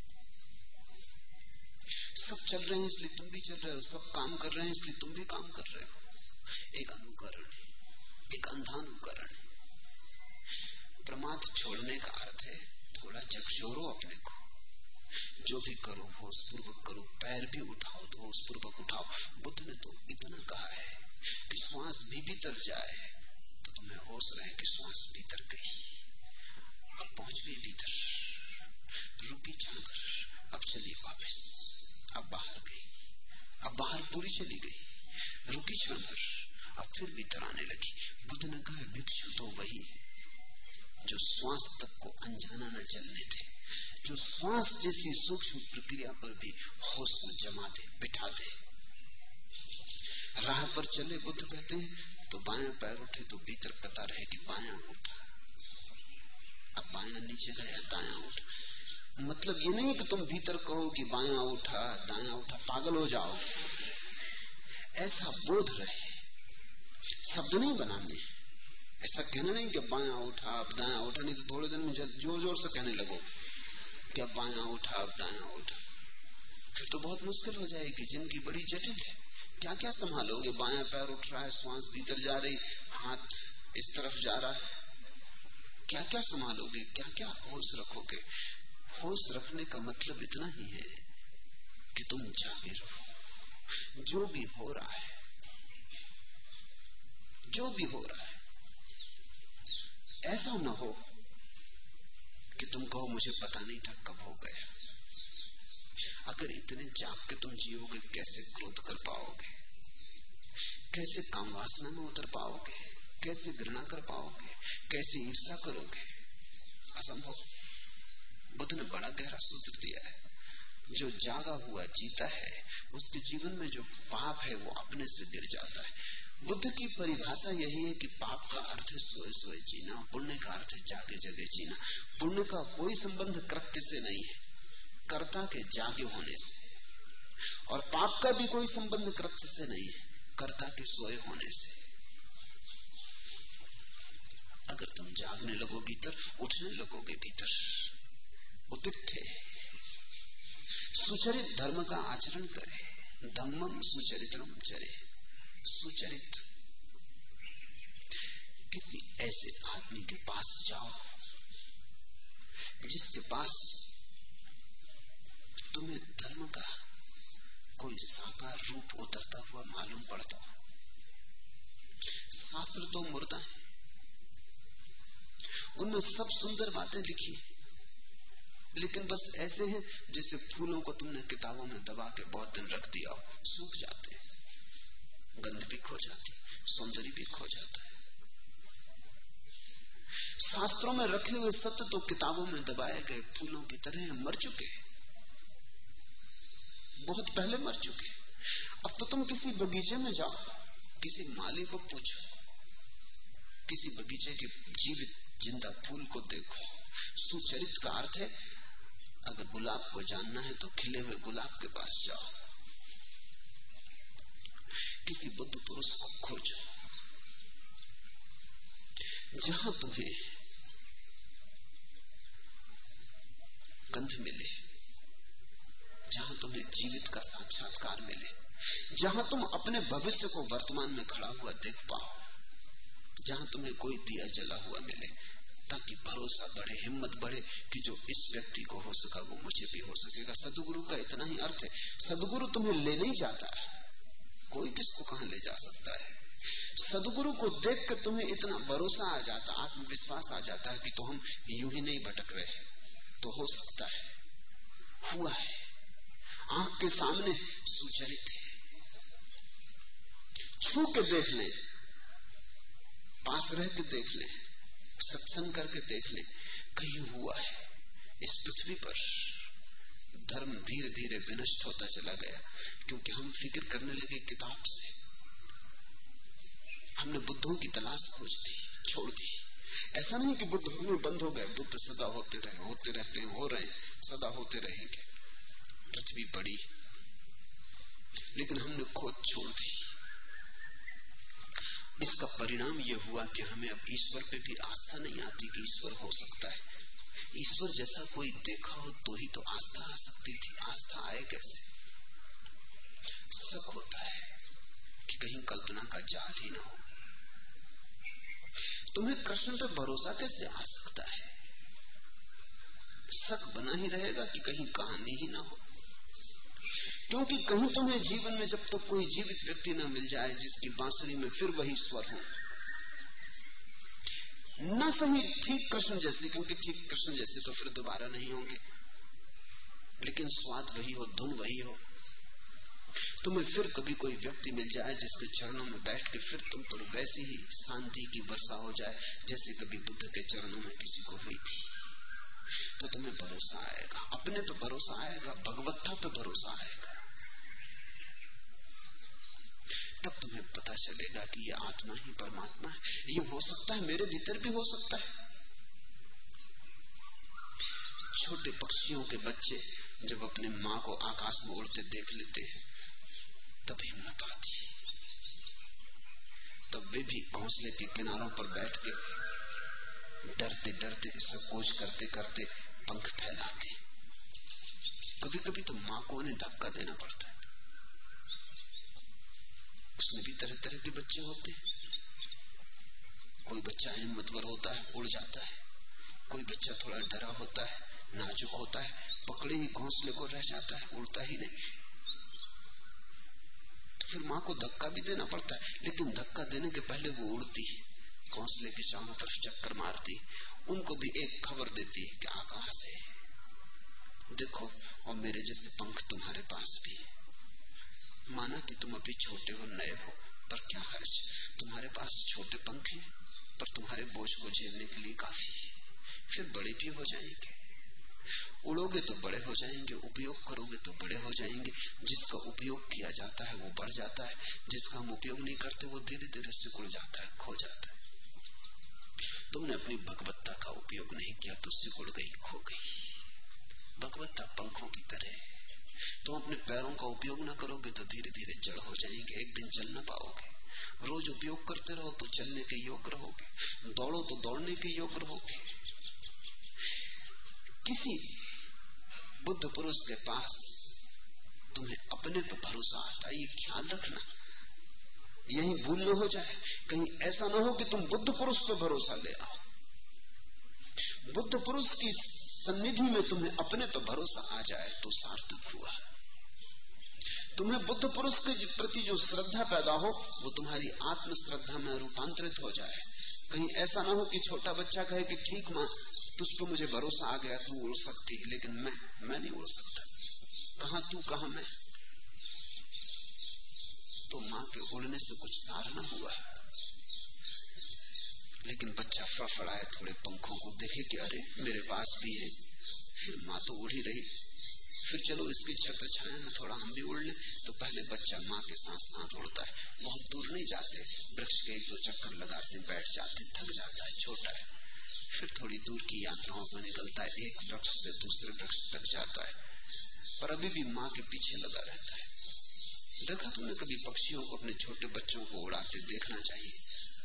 [SPEAKER 2] सब चल रहे हैं इसलिए तुम भी चल रहे हो, सब काम कर रहे हैं इसलिए तुम भी काम कर रहे हो। एक अनुकरण, एक अंधानुकरण। प्रमाद छोड़ने का अर्थ है थोड़ा झकझोरो अपने को, जो भी करो होशपूर्वक करो, पैर भी उठाओ तो होशपूर्वक उठाओ। बुद्ध ने तो इतना कहा है कि श्वास भी भीतर जाए तो तुम्हें होश रहे कि श्वास भीतर गई, अब पहुंच गई भीतर, रुकी क्षण भर, अब चली वापस, अब बाहर गई, अब बाहर पूरी चली गई, रुकी क्षण भर, अब फिर भीतर आने लगी। बुद्ध ने कहा भिक्षु तो वही जो श्वास तक को अनजाना न चलने दे, जो श्वास जैसी सूक्ष्म प्रक्रिया पर भी होश को जमा दे, बिठा दे। राह पर चले, बुद्ध कहते हैं, तो बायां पैर उठे तो भीतर पता रहे कि बायां उठा, अब बायां नीचे गया, दायां उठा। मतलब ये नहीं कि तुम भीतर कहो कि बायां उठा दायां उठा, पागल हो जाओ। ऐसा बोध रहे, शब्द नहीं बनाने, ऐसा कहना नहीं कि बायां उठा अब दायां उठा, नहीं तो थोड़े दिन में जोर जोर से कहने लगो कि अब बायां उठा अब दायां उठा, फिर तो बहुत मुश्किल हो जाएगी, जिंदगी बड़ी जटिल है। क्या क्या संभालोगे, बायां पैर उठ रहा है, श्वास भीतर जा रही, हाथ इस तरफ जा रहा है, क्या क्या संभालोगे, क्या क्या होश रखोगे। होश रखने का मतलब इतना ही है कि तुम जागे रहो, जो भी हो रहा है, जो भी हो रहा है, ऐसा न हो कि तुम कहो मुझे पता नहीं था कब हो गया। अगर इतने जाग के तुम जियोगे, कैसे क्रोध कर पाओगे, कैसे काम वासना में उतर पाओगे, कैसे घृणा कर पाओगे, कैसे ईर्ष्या करोगे, असंभव। बुद्ध ने बड़ा गहरा सूत्र दिया है, जो जागा हुआ जीता है उसके जीवन में जो पाप है वो अपने से गिर जाता है। बुद्ध की परिभाषा यही है कि पाप का अर्थ है सोए सोए जीना, पुण्य का अर्थ है जागे जगे जीना। पुण्य का कोई संबंध कृत्य से नहीं है, कर्ता के जागे होने से, और पाप का भी कोई संबंध कृत्य से नहीं है, कर्ता के सोए होने से। अगर तुम जागने लगो भीतर, उठने लगोगे भीतर, उदित है। सुचरित धर्म का आचरण करे, धम्मम सुचरित्रम चरे। सुचरित, किसी ऐसे आदमी के पास जाओ जिसके पास तुम्हें धर्म का कोई साकार रूप उतरता हुआ मालूम पड़ता हो। शास्त्र तो मुर्दा है, उनमें सब सुंदर बातें लिखी, लेकिन बस ऐसे हैं जैसे फूलों को तुमने किताबों में दबा के बहुत दिन रख दिया हो, सूख जाते हैं, गंध भी खो जाती, सौंदर्य भी खो जाता है। शास्त्रों में रखे हुए सत्य तो किताबों में दबाए गए फूलों की तरह मर चुके, बहुत पहले मर चुके। अब तो तुम किसी बगीचे में जाओ, किसी माली को पूछो, किसी बगीचे के जीवित जिंदा फूल को देखो। सुचरित का अर्थ है, अगर गुलाब को जानना है तो खिले हुए गुलाब के पास जाओ, किसी बुद्ध पुरुष को खोजो, जहां तुम्हें गंध मिले, जहां तुम्हें जीवित का साक्षात्कार मिले, जहां तुम अपने भविष्य को वर्तमान में खड़ा हुआ देख पाओ, जहां तुम्हें कोई दिया जला हुआ मिले, ताकि भरोसा बढ़े, हिम्मत बढ़े कि जो इस व्यक्ति को हो सका वो मुझे भी हो सकेगा। सद्गुरु का इतना ही अर्थ है। सद्गुरु तुम्हें ले नहीं जाता है, कोई किसको कहां ले जा सकता है। सद्गुरु को देख कर तुम्हें इतना भरोसा आ जाता, आत्मविश्वास आ जाता है कि तो हम यूं ही नहीं भटक रहे, तो हो सकता है, हुआ है, आंख के सामने सुचरित है। छू के देख ले, पास रह के देख ले, सत्संग करके देख ले, कहीं हुआ है। इस पृथ्वी पर धर्म धीरे धीरे विनष्ट होता चला गया, क्योंकि हम फिक्र करने लगे किताब से। हमने बुद्धों की तलाश खोज दी, छोड़ दी। ऐसा नहीं कि बुद्ध होने बंद हो गए, बुद्ध सदा होते रहे, होते रहते हैं, हो रहे हैं, सदा होते रहेंगे। पृथ्वी बड़ी, लेकिन हमने खोज छोड़ दी। इसका परिणाम यह हुआ कि हमें अब ईश्वर पे भी आस्था नहीं आती कि ईश्वर हो सकता है। ईश्वर जैसा कोई देखा हो तो ही तो आस्था आ सकती थी। आस्था आए कैसे? शक होता है कि कहीं कल्पना का जाल ही ना हो। तुम्हें कृष्ण पे भरोसा कैसे आ सकता है? शक बना ही रहेगा कि कहीं कहानी ही ना हो, क्योंकि कहीं तुम्हें जीवन में जब तक कोई जीवित व्यक्ति ना मिल जाए जिसकी बांसुरी में फिर वही स्वर हो, न सही ठीक कृष्ण जैसे, क्योंकि ठीक कृष्ण जैसे तो फिर दोबारा नहीं होंगे, लेकिन स्वाद वही हो, धुन वही हो। तुम्हें फिर कभी कोई व्यक्ति मिल जाए जिसके चरणों में बैठ के फिर तुम पर वैसी ही शांति की वर्षा हो जाए जैसे कभी बुद्ध के चरणों में किसी को हुई थी, तो तुम्हें भरोसा आएगा। अपने पे भरोसा आएगा, भगवत्ता पे भरोसा आएगा। तब तुम्हें पता चलेगा कि ये आत्मा ही परमात्मा है। ये हो सकता है मेरे भीतर भी हो सकता है। छोटे पक्षियों के बच्चे जब अपने माँ को आकाश में उड़ते देख लेते हैं तब हिम्मत आती, तब वे भी घोंसले के किनारों पर बैठ के डरते डरते संकोच करते करते पंख फैलाते। कभी कभी तो माँ को उन्हें धक्का देना पड़ता है। उसमें भी तरह तरह के बच्चे होते हैं। कोई बच्चा हिम्मतवर होता है, उड़ जाता है। कोई बच्चा थोड़ा डरा होता है, नाजुक होता है, पकड़े ही घोंसले को रह जाता है, उड़ता ही नहीं। तो फिर माँ को धक्का भी देना पड़ता है, लेकिन धक्का देने के पहले वो उड़ती, घोंसले के चारों तरफ चक्कर मारती, उनको भी एक खबर देती है कि आकाश है, देखो, और मेरे जैसे पंख तुम्हारे पास भी है। माना कि तुम अभी छोटे हो, नए हो, पर क्या हर्ज, तुम्हारे पास छोटे पंख हैं, पर तुम्हारे बोझ को झेलने के लिए काफी है। फिर बड़े भी हो जाएंगे, उड़ोगे तो बड़े हो जाएंगे, उपयोग करोगे तो बड़े हो जाएंगे। जिसका उपयोग किया जाता है वो बढ़ जाता है, जिसका हम उपयोग नहीं करते वो धीरे धीरे सिकुड़ जाता है, खो जाता है। तुमने अपनी भगवत्ता का उपयोग नहीं किया तो सिकुड़ गई, खो गई। भगवत्ता पंखों की तरह है। तुम अपने पैरों का उपयोग ना करोगे तो धीरे धीरे जड़ हो जाएंगे, एक दिन चल ना पाओगे। रोज उपयोग करते रहो तो चलने के योग्य रहोगे, दौड़ो तो दौड़ने के योग्य रहोगे। किसी बुद्ध पुरुष के पास तुम्हें अपने पर भरोसा आता है, ये ख्याल रखना, यही भूल न हो जाए। कहीं ऐसा ना हो कि तुम बुद्ध पुरुष पर भरोसा ले आओ। बुद्ध पुरुष की सन्निधि में तुम्हें अपने पर भरोसा आ जाए तो सार्थक हुआ। तुम्हें बुद्ध पुरुष के प्रति जो श्रद्धा पैदा हो वो तुम्हारी आत्म श्रद्धा में रूपांतरित हो जाए। कहीं ऐसा ना हो कि छोटा बच्चा कहे कि ठीक माँ, तुझ पर मुझे भरोसा आ गया, तू उड़ सकती है, लेकिन मैं नहीं उड़ सकता। कहां तू, कहां मैं? तो माँ के उड़ने से कुछ सार न हुआ। लेकिन बच्चा फड़फड़ाए थोड़े पंखों को, देखे कि अरे मेरे पास भी है, फिर माँ तो उड़ ही रही, फिर चलो इसकी छत्र छाया में थोड़ा हम भी उड़ लें। तो पहले बच्चा माँ के साथ साथ उड़ता है, बहुत दूर नहीं जाते, वृक्ष के एक दो चक्कर लगाते बैठ जाते, थक जाता है, छोटा है। फिर थोड़ी दूर की यात्राओं में निकलता है, एक वृक्ष से दूसरे वृक्ष तक जाता है, पर अभी भी माँ के पीछे लगा रहता है। देखा तुमने कभी पक्षियों को अपने छोटे बच्चों को उड़ाते? देखना चाहिए।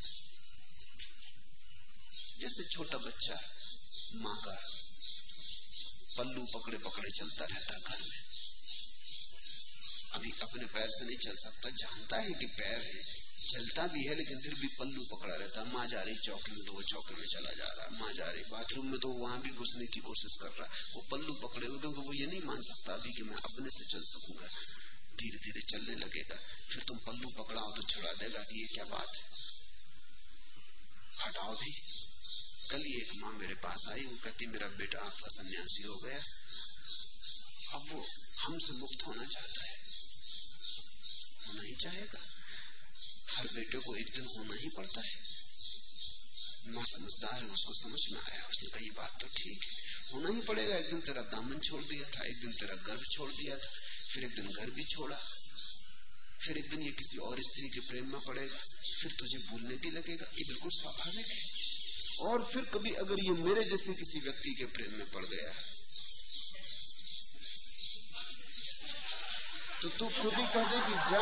[SPEAKER 2] जैसे छोटा बच्चा माँ का पल्लू पकड़े पकड़े चलता रहता है घर में, अभी अपने पैर से नहीं चल सकता, जानता है कि पैर है, चलता भी है, लेकिन फिर भी पल्लू पकड़ा रहता है। माँ जा रही चौकी में तो वो चौकी में चला जा रहा है, माँ जा रही बाथरूम में तो वहां भी घुसने की कोशिश कर रहा है। वो पल्लू पकड़े हुए, क्योंकि वो ये नहीं मान सकता अभी कि मैं अपने से चल सकूंगा। धीरे धीरे चलने लगेगा, फिर तुम पल्लू पकड़ाओ तो छुड़ा देगा कि ये क्या बात है, हटाओ भी। कल ही एक माँ मेरे पास आई, वो कहती मेरा बेटा आपका सन्यासी हो गया, अब वो हमसे मुक्त होना चाहता है। होना ही चाहेगा, हर बेटे को एक दिन होना ही पड़ता है। माँ समझदार है, उसको समझ में आया, उसने कहा ये बात तो ठीक है, होना ही पड़ेगा। एक दिन तेरा दामन छोड़ दिया था, एक दिन तेरा गर्भ छोड़ दिया था, फिर एक दिन घर भी छोड़ा, फिर एक दिन ये किसी और स्त्री के प्रेम में पड़ेगा, फिर तुझे भूलने भी लगेगा। ये बिल्कुल स्वाभाविक है। और फिर कभी अगर ये मेरे जैसे किसी व्यक्ति के प्रेम में पड़ गया तो तू खुद ही कह दे कि जा,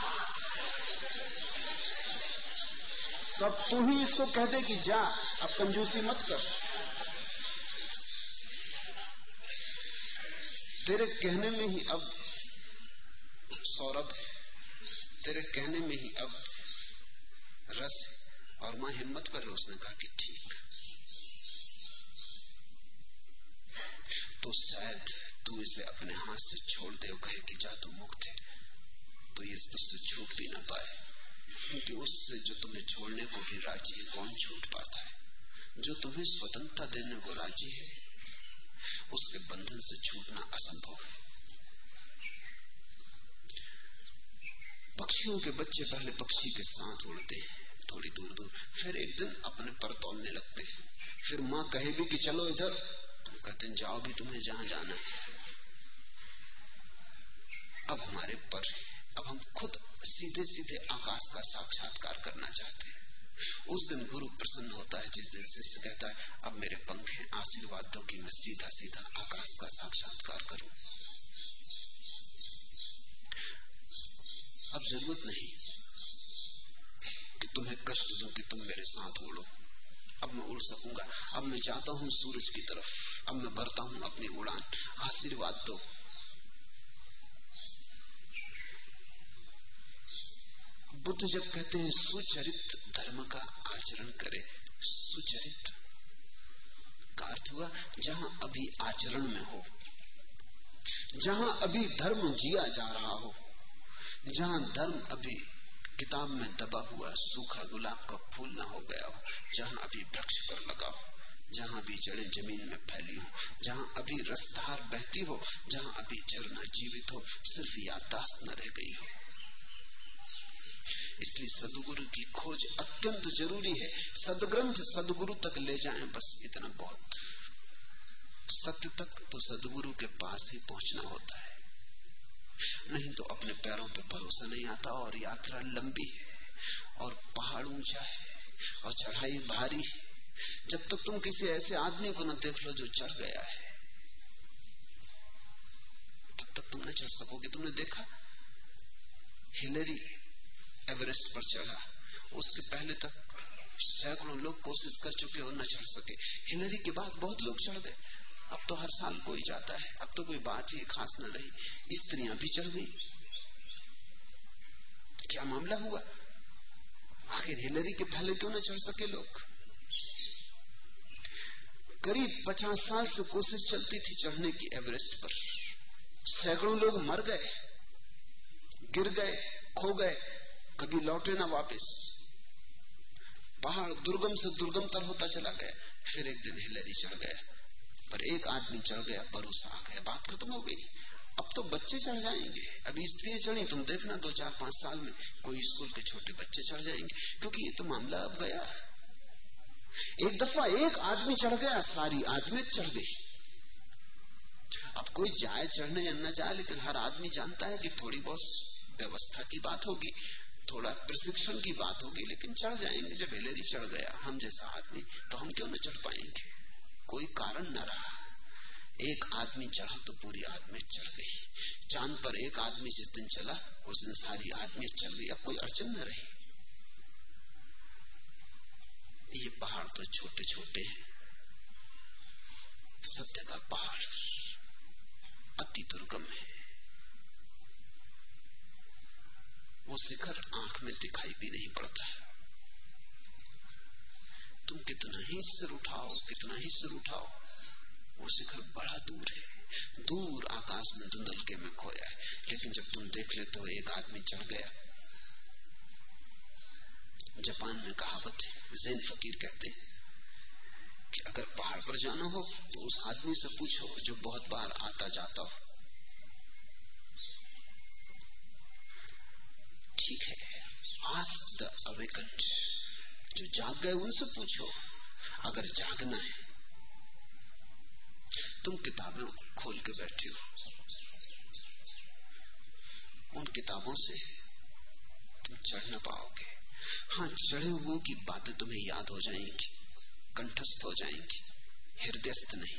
[SPEAKER 2] तब तू ही इसको कह दे कि जा, अब कंजूसी मत कर। तेरे कहने में ही अब सौरभ है, तेरे कहने में ही अब रस है। और मां हिम्मत पर उसने कहा कि ठीक, तो शायद तू इसे अपने हाथ से छोड़ दे और कहे कि जा तू मुक्त है, तो ये तुझसे छूट भी ना पाए, क्योंकि उससे जो तुम्हें छोड़ने को भी राजी है कौन छूट पाता है? जो तुम्हें स्वतंत्रता देने को राजी है उसके बंधन से छूटना असंभव है। पक्षियों के बच्चे पहले पक्षी के साथ उड़ते हैं थोड़ी दूर दूर, फिर एक दिन अपने पर तोड़ने लगते हैं। फिर मां कहे भी कि चलो इधर, तो कहते हैं जाओ भी, तुम्हें जहां जाना है। अब हमारे पर, अब हम खुद सीधे सीधे आकाश का साक्षात्कार करना चाहते हैं। उस दिन गुरु प्रसन्न होता है जिस दिन शिष्य कहता है अब मेरे पंख हैं, आशीर्वाद दो कि मैं सीधा सीधा आकाश का साक्षात्कार करूं। अब जरूरत नहीं कि तुम्हें कष्ट दूं कि तुम मेरे साथ उड़ो। अब मैं उड़ सकूंगा, अब मैं जाता हूं सूरज की तरफ, अब मैं भरता हूं अपनी उड़ान, आशीर्वाद दो। बुद्ध जब कहते हैं सुचरित धर्म का आचरण करे, सुचरित का अर्थ हुआ जहां अभी आचरण में हो, जहां अभी धर्म जिया जा रहा हो, जहां धर्म अभी किताब में दबा हुआ सूखा गुलाब का फूल ना हो गया हो, जहां अभी वृक्ष पर लगा हो, जहां अभी जड़ें जमीन में फैली हो, जहां अभी रसधार बहती हो, जहां अभी झरना जीवित हो, सिर्फ याददाश्त न रह गई हो। इसलिए सदगुरु की खोज अत्यंत जरूरी है। सदग्रंथ सदगुरु तक ले जाएं, बस इतना बहुत। सत्य तक तो सदगुरु के पास ही पहुंचना होता है, नहीं तो अपने पैरों पे भरोसा नहीं आता। और यात्रा लंबी है और पहाड़ ऊंचा है और चढ़ाई भारी है। जब तक तुम किसी ऐसे आदमी को न देख लो जो चढ़ गया है, तब तक तुम न चढ़ सकोगे। तुमने देखा हिलेरी एवरेस्ट पर चढ़ा, उसके पहले तक सैकड़ों लोग कोशिश कर चुके और न चढ़ सके। हिलेरी के बाद बहुत लोग चढ़ गए, अब तो हर साल कोई जाता है, अब तो कोई बात ही खास न रही। स्त्रियां भी चढ़ गई, क्या मामला हुआ? आखिर हिलेरी के पहले क्यों न चढ़ सके लोग? करीब 50 साल से कोशिश चलती थी चढ़ने की एवरेस्ट पर। सैकड़ों लोग मर गए, गिर गए, खो गए, कभी लौटे ना वापस। पहाड़ दुर्गम से दुर्गमतर होता चला गया। फिर एक दिन हिलेरी चढ़ गया, पर एक आदमी चढ़ गया, भरोसा आ गया, बात खत्म हो गई। अब तो बच्चे चढ़ जाएंगे, अभी स्त्रियां चढ़ी, तुम देखना 2-4-5 साल में कोई स्कूल के छोटे बच्चे चढ़ जाएंगे, क्योंकि ये तो मामला अब गया। एक दफा एक आदमी चढ़ गया, सारी आदमी चढ़ गई। अब कोई जाए चढ़ने या न जाए, लेकिन हर आदमी जानता है कि थोड़ी बहुत व्यवस्था की बात होगी, थोड़ा प्रशिक्षण की बात होगी, लेकिन चढ़ जाएंगे। जब हिलेरी चढ़ गया, हम जैसा आदमी, तो हम क्यों न चढ़ पाएंगे? कोई कारण न रहा। एक आदमी चढ़ा तो पूरी आदमी चढ़ गई। चांद पर एक आदमी जिस दिन चला, उस दिन सारी आदमी चल गई, अब कोई अड़चन न रही। ये पहाड़ तो छोटे छोटे हैं, सत्य का पहाड़ अति दुर्गम है। वो शिखर आंख में दिखाई भी नहीं पड़ता है। तुम कितना ही सिर उठाओ, कितना ही सिर उठाओ, वो शिखर बड़ा दूर है, दूर आकाश में धुंधलके में खोया है। लेकिन जब तुम देख लेते हो एक आदमी चढ़ गया। जापान में कहावत है, ज़ेन फकीर कहते हैं कि अगर पहाड़ पर जाना हो तो उस आदमी से पूछो जो बहुत बार आता जाता हो। ठीक है, आस्क द अवेकन्ड, जो जाग गए उनसे पूछो। अगर जागना है, तुम किताबें खोल के बैठे हो, उन किताबों से तुम चढ़ न पाओगे। हाँ, चढ़े हुओं की बातें तुम्हें याद हो जाएंगी, कंठस्थ हो जाएंगी, हृदयस्थ नहीं।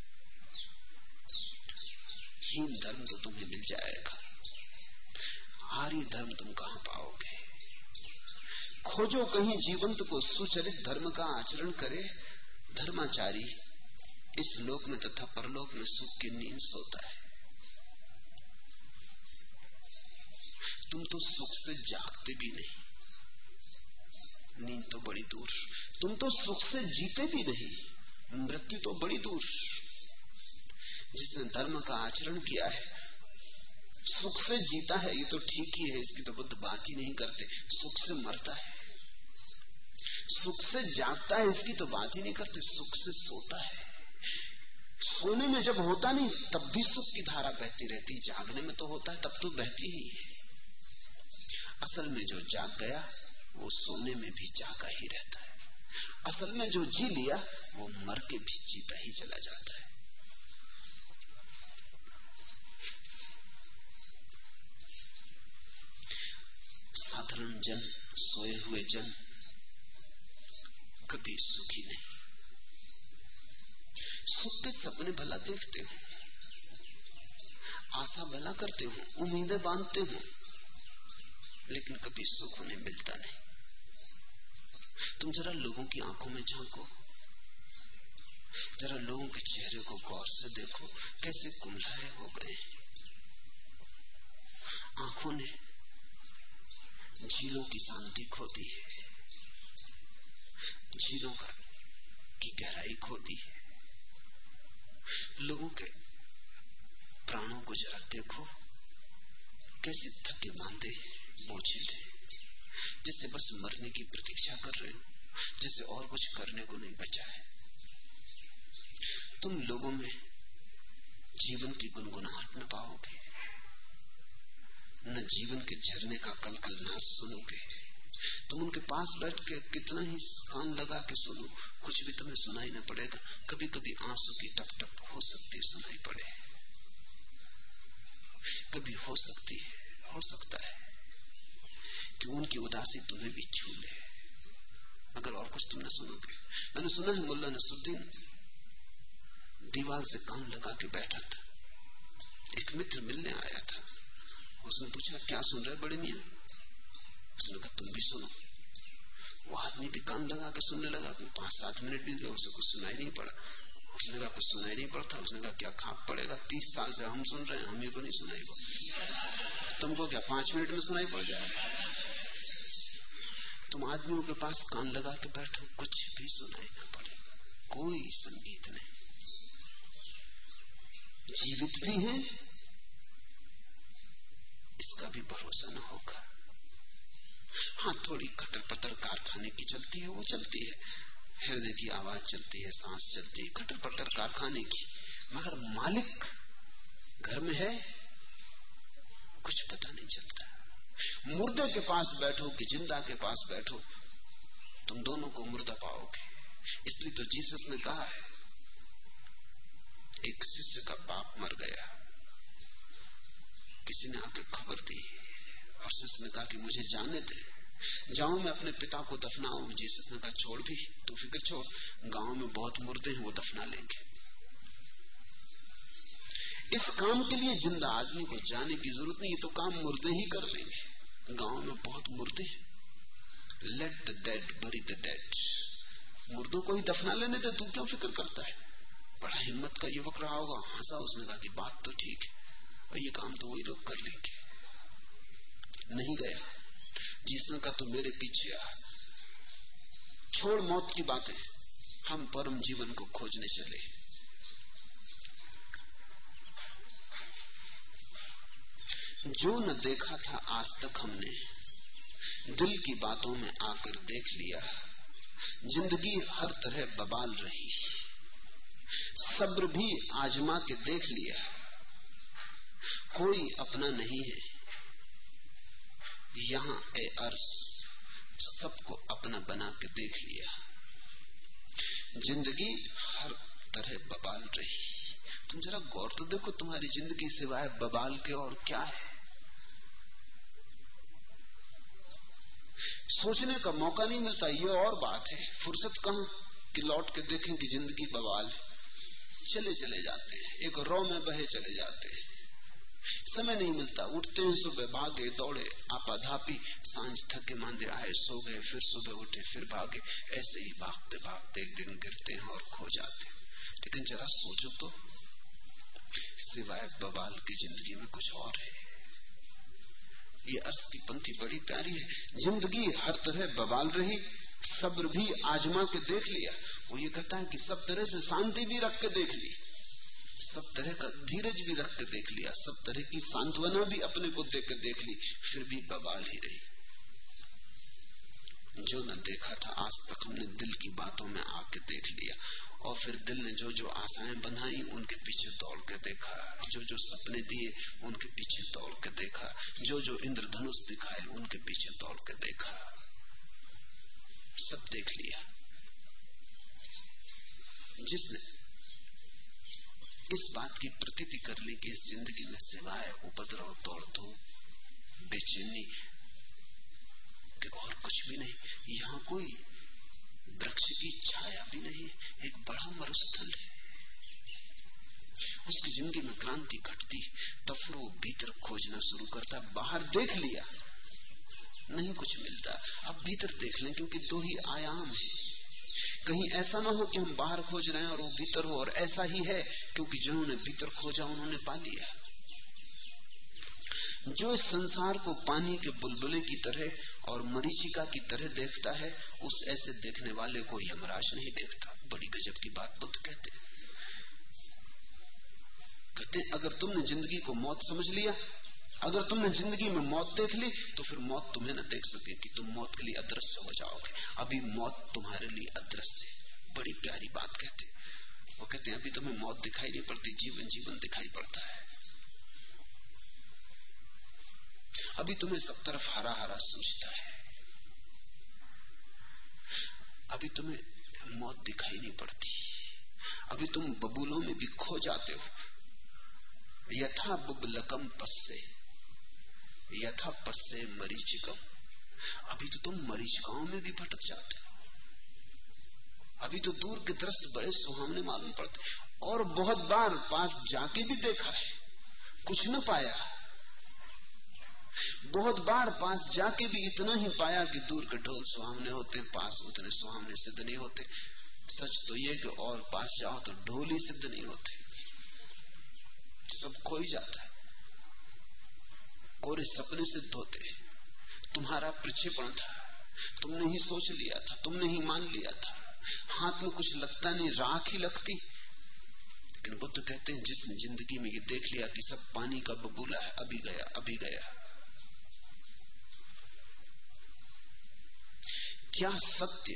[SPEAKER 2] हीन धर्म तो तुम्हें मिल जाएगा, आर्य धर्म तुम कहां पाओगे? खोजो कहीं जीवंत को सुचरित धर्म का आचरण करे। धर्माचारी इस लोक में तथा परलोक में सुख की नींद सोता है। तुम तो सुख से जागते भी नहीं, नींद तो बड़ी दूर। तुम तो सुख से जीते भी नहीं, मृत्यु तो बड़ी दूर। जिसने धर्म का आचरण किया है सुख से जीता है, ये तो ठीक ही है, इसकी तो बुद्ध बात ही नहीं करते। सुख से मरता है, सुख से जागता है, इसकी तो बात ही नहीं करते। सुख से सोता है, सोने में जब होता नहीं तब भी सुख की धारा बहती रहती, जागने में तो होता है तब तो बहती ही है। असल में जो जाग गया वो सोने में भी जागा ही रहता है। असल में जो जी लिया वो मर के भी जीता ही चला जाता है। साधारण जन, सोए हुए जन कभी सुखी नहीं। सुख के सपने भला देखते हो, आशा भला करते हो, उम्मीदें बांधते हो, लेकिन कभी सुख उन्हें मिलता नहीं। तुम जरा लोगों की आंखों में झांको, जरा लोगों के चेहरे को गौर से देखो, कैसे कुम्हलाए हो गए। आंखों ने झीलों की शांति खो दी है, झीलों की गहराई खो दी है। लोगों के प्राणों को जरा देखो, कैसे थके बांधे बोझिले, जैसे बस मरने की प्रतीक्षा कर रहे हो, जैसे और कुछ करने को नहीं बचा है। तुम लोगों में जीवन की गुनगुनाहट न पाओगे, न जीवन के झरने का कलकल ना सुनोगे। तुम उनके पास बैठ के कितना ही कान लगा के सुनो, कुछ भी तुम्हें सुनाई न पड़ेगा। कभी कभी आंसू की टप टप हो सकती सुनाई पड़े, कभी हो सकता है कि उनकी उदासी तुम्हें भी छू ले, अगर और कुछ तुम न सुनोगे। मैंने सुना है मुल्ला नसरुद्दीन दीवार से कान लगा के बैठा था, एक मित्र मिलने आया था। उसने पूछा क्या सुन रहे बड़े मियां? उसने कहा तुम भी सुनो। वो आदमी भी कान लगा के सुनने लगा। 5-7 मिनट बीत गए, उसे कुछ सुनाई नहीं पड़ा। उसने कहा कुछ सुनाई नहीं पड़ता। उसने कहा क्या खाप पड़ेगा, 30 साल से हम सुन रहे हैं, हमें को नहीं सुनाई पड़ा, तुमको क्या 5 मिनट में सुनाई पड़ जाएगा? तुम आदमियों के पास कान लगा के बैठो, कुछ भी सुनाई ना पड़े, कोई संगीत नहीं। जीवित भी हैं इसका भी भरोसा न होगा। हाँ, थोड़ी खटर पटर कारखाने की चलती है, वो चलती है, हृदय की आवाज चलती है, सांस चलती है, खटर पटर कारखाने की, मगर मालिक घर में है कुछ पता नहीं चलता। मुर्दे के पास बैठो कि जिंदा के पास बैठो, तुम दोनों को मुर्दा पाओगे। इसलिए तो जीसस ने कहा है, एक शिष्य का बाप मर गया, किसी ने आके खबर दी और शिष्य ने कहा कि मुझे जाने दे, जाऊं मैं अपने पिता को दफनाऊं। जीसस ने कहा छोड़ भी, तू फिक्र छोड़, गांव में बहुत मुर्दे हैं, वो दफना लेंगे। इस काम के लिए जिंदा आदमी को जाने की जरूरत नहीं, ये तो काम मुर्दे ही कर लेंगे। गांव में बहुत मुर्दे हैं, let the dead bury the dead. मुर्दों को ही दफना लेने दे, तू क्यों फिक्र करता है? बड़ा हिम्मत का युवक रहा होगा, हंसा। उसने कहा कि बात तो ठीक है, और ये काम तो वही लोग कर लेंगे। नहीं गया। जिसने कहा तो मेरे पीछे आ, छोड़ मौत की बातें, हम परम जीवन को खोजने चले। जो न देखा था आज तक हमने, दिल की बातों में आकर देख लिया। जिंदगी हर तरह बबाल रही, सब्र भी आजमा के देख लिया। कोई अपना नहीं है यहां ए अर्श, सबको अपना बना के देख लिया। जिंदगी हर तरह बबाल रही। तुम जरा गौर तो देखो, तुम्हारी जिंदगी सिवाय बबाल के और क्या है? सोचने का मौका नहीं मिलता, ये और बात है। फुर्सत कहां कि लौट के देखें कि जिंदगी बवाल है। चले चले जाते हैं, एक रौ में बहे चले जाते हैं, समय नहीं मिलता। उठते हैं सुबह, भागे दौड़े आपाधापी, सांझ थके मांदे आए, सो गए, फिर सुबह उठे, फिर भागे, ऐसे ही भागते भागते एक दिन गिरते हैं और खो जाते हैं। लेकिन जरा सोचो तो, सिवाय बवाल की जिंदगी में कुछ और है। ये अर्ज की पंक्ति बड़ी प्यारी है। जिंदगी हर तरह बवाल रही, सब्र भी आजमा के देख लिया। वो ये कहता है कि सब तरह से शांति भी रख के देख ली, सब तरह का धीरज भी रख के देख लिया, सब तरह की सांत्वना भी अपने को देख के देख ली, फिर भी बवाल ही रही। जो न देखा था आज तक हमने दिल की बातों में आके देख लिया, और फिर दिल ने जो जो आशाएं बनाई उनके पीछे दौड़ के देखा, जो जो सपने दिए उनके पीछे दौड़ के देखा, जो जो इंद्रधनुष दिखाए उनके पीछे दौड़ के देखा, सब देख लिया। जिसने इस बात की प्रतीति कर ली कि इस जिंदगी में सिवाय उपद्रव, दौड़ धूप, बेचैनी के और कुछ भी नहीं, यहाँ कोई वृक्ष की छाया भी नहीं, एक बड़ा मरुस्थल है। उसकी जिंदगी में क्रांति घटती, तब फिर वो भीतर खोजना शुरू करता। बाहर देख लिया, नहीं कुछ मिलता, अब भीतर देख लें, क्योंकि दो ही आयाम है। कहीं ऐसा ना हो कि हम बाहर खोज रहे हैं और वो भीतर हो, और ऐसा ही है क्योंकि जिन्होंने भीतर खोजा उन्होंने पा लिया। जो इस संसार को पानी के बुलबुले की तरह और मरीचिका की तरह देखता है, उस ऐसे देखने वाले को यमराज नहीं देखता। बड़ी गजब की बात बुद्ध कहते अगर तुमने जिंदगी को मौत समझ लिया, अगर तुमने जिंदगी में मौत देख ली, तो फिर मौत तुम्हें न देख सके कि तुम मौत के लिए अदृश्य हो जाओगे। अभी मौत तुम्हारे लिए अदृश्य है। बड़ी प्यारी बात कहते। वो कहते हैं अभी तुम्हें मौत दिखाई नहीं पड़ती, जीवन जीवन दिखाई पड़ता है। अभी तुम्हें सब तरफ हरा हरा सूझता है, अभी तुम्हें मौत दिखाई नहीं पड़ती। अभी तुम बबूलों में भी खो जाते हो। यथा बुबलकम पस्से यथा पस्से मरीचिकम, अभी तो तुम मरीचिकाओं में भी भटक जाते हो। अभी तो दूर के दृश्य बड़े सुहावने मालूम पड़ते, और बहुत बार पास जाके भी देखा है, कुछ न पाया। बहुत बार पास जाके भी इतना ही पाया कि दूर के ढोल सुहावने होते हैं, पास उतने सुहावने सिद्ध नहीं होते। सच तो ये कि और पास जाओ तो ढोल ही सिद्ध नहीं होते, सब खो ही जाता है। कोरे सपने सिद्ध होते। तुम्हारा प्रक्षेपण था, तुमने ही सोच लिया था, तुमने ही मान लिया था, हाथ में कुछ लगता नहीं, राख ही लगती। लेकिन बुद्ध कहते हैं जिसने जिंदगी में ये देख लिया कि सब पानी का बबूला है, अभी गया अभी गया। क्या सत्य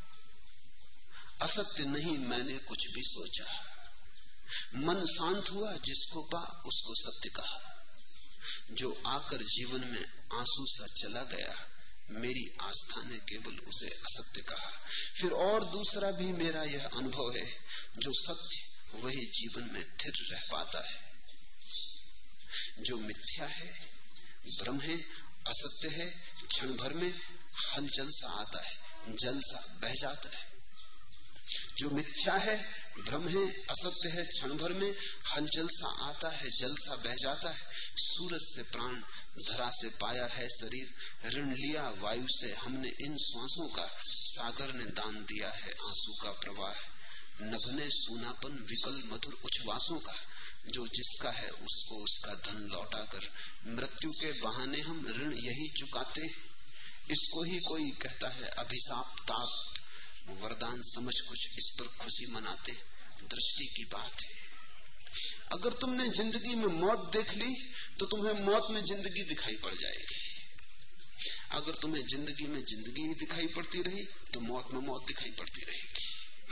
[SPEAKER 2] असत्य नहीं, मैंने कुछ भी सोचा, मन शांत हुआ, जिसको पा उसको सत्य कहा। जो आकर जीवन में आंसू सा चला गया, मेरी आस्था ने केवल उसे असत्य कहा। फिर और दूसरा भी मेरा यह अनुभव है, जो सत्य वही जीवन में स्थिर रह पाता है। जो मिथ्या है, भ्रम है, असत्य है, क्षण भर में हलचल सा आता है, जल सा बह जाता है। जो मिथ्या है, भ्रम है, असत्य है, क्षण भर में हलचल सा आता है, जल सा बह जाता है। सूरज से प्राण, धरा से पाया है शरीर, ऋण लिया वायु से हमने इन श्वासों का, सागर ने दान दिया है आंसू का प्रवाह। नभ ने सूनापन विकल मधुर उच्छ्वासों का, जो जिसका है उसको उसका धन लौटा कर, मृत्यु के बहाने हम ऋण यही चुकाते। इसको ही कोई कहता है अभिशाप ताप, वरदान समझ कुछ इस पर खुशी मनाते। दृष्टि की बात है। अगर तुमने जिंदगी में मौत देख ली तो तुम्हें मौत में जिंदगी दिखाई पड़ जाएगी। अगर तुम्हें जिंदगी में जिंदगी ही दिखाई पड़ती रही तो मौत में मौत दिखाई पड़ती रहेगी।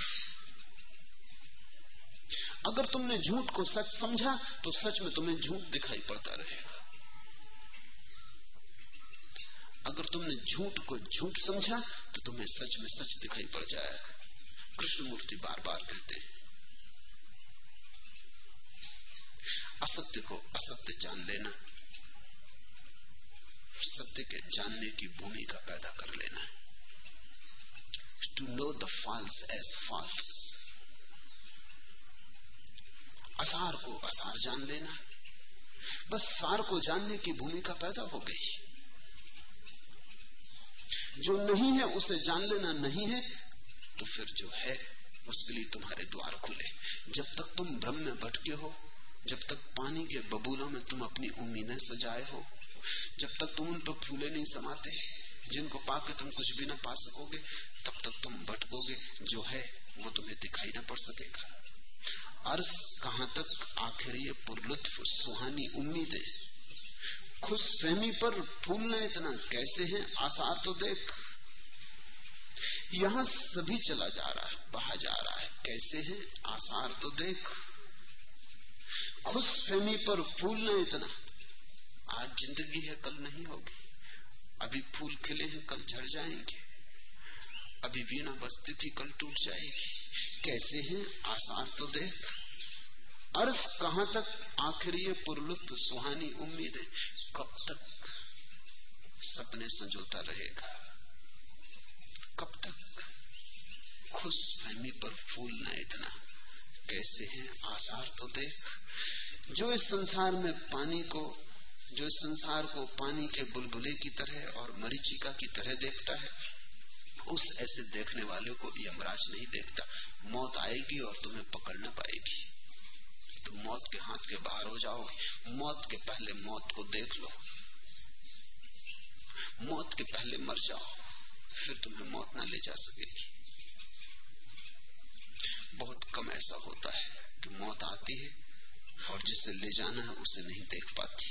[SPEAKER 2] अगर तुमने झूठ को सच समझा तो सच में तुम्हें झूठ दिखाई पड़ता रहेगा। अगर तुमने झूठ को झूठ समझा तो तुम्हें सच में सच दिखाई पड़ जाएगा। कृष्णमूर्ति बार बार कहते हैं असत्य को असत्य जान लेना, सत्य के जानने की भूमिका पैदा कर लेना। to know the false as false. असार को असार जान लेना, बस सार को जानने की भूमिका पैदा हो गई। जो नहीं है उसे जान लेना नहीं है, तो फिर जो है उसके लिए तुम्हारे द्वार खुले। जब तक तुम भ्रम में भटके हो, जब तक पानी के बबूलों में तुम अपनी उम्मीदें सजाए हो, जब तक तुम उन पर फूले नहीं समाते जिनको पाके तुम कुछ भी ना पा सकोगे, तब तक तुम भटकोगे। जो है वो तुम्हें दिखाई ना पड़ सकेगा। अर्श कहां तक आखिर ये पुरलुत्फ सुहानी उम्मीदें, खुश फहमी पर फूलना इतना कैसे हैं आसार तो देख। यहां सभी चला जा रहा है, बहा जा रहा है, कैसे हैं आसार तो देख। खुश फहमी पर फूलना इतना, आज जिंदगी है कल नहीं होगी, अभी फूल खिले हैं कल झड़ जाएंगे, अभी वीणा बजती थी कल टूट जाएगी, कैसे हैं आसार तो देख। अर्श कहां तक आखिर ये पुरलुत्फ सुहानी उम्मीदें, कब तक सपने संजोता रहेगा, कब तक खुश फहमी पर फूलना इतना, कैसे हैं आसार तो देख। जो इस संसार में पानी को, जो इस संसार को पानी के बुलबुले की तरह और मरीचिका की तरह देखता है, उस ऐसे देखने वाले को यमराज नहीं देखता। मौत आएगी और तुम्हें पकड़ न पाएगी, तुम मौत के हाथ के बाहर हो जाओगे। मौत के पहले मौत को देख लो, मौत के पहले मर जाओ, फिर तुम्हें मौत ना ले जा सकेगी। बहुत कम ऐसा होता है कि मौत आती है और जिसे ले जाना है उसे नहीं देख पाती।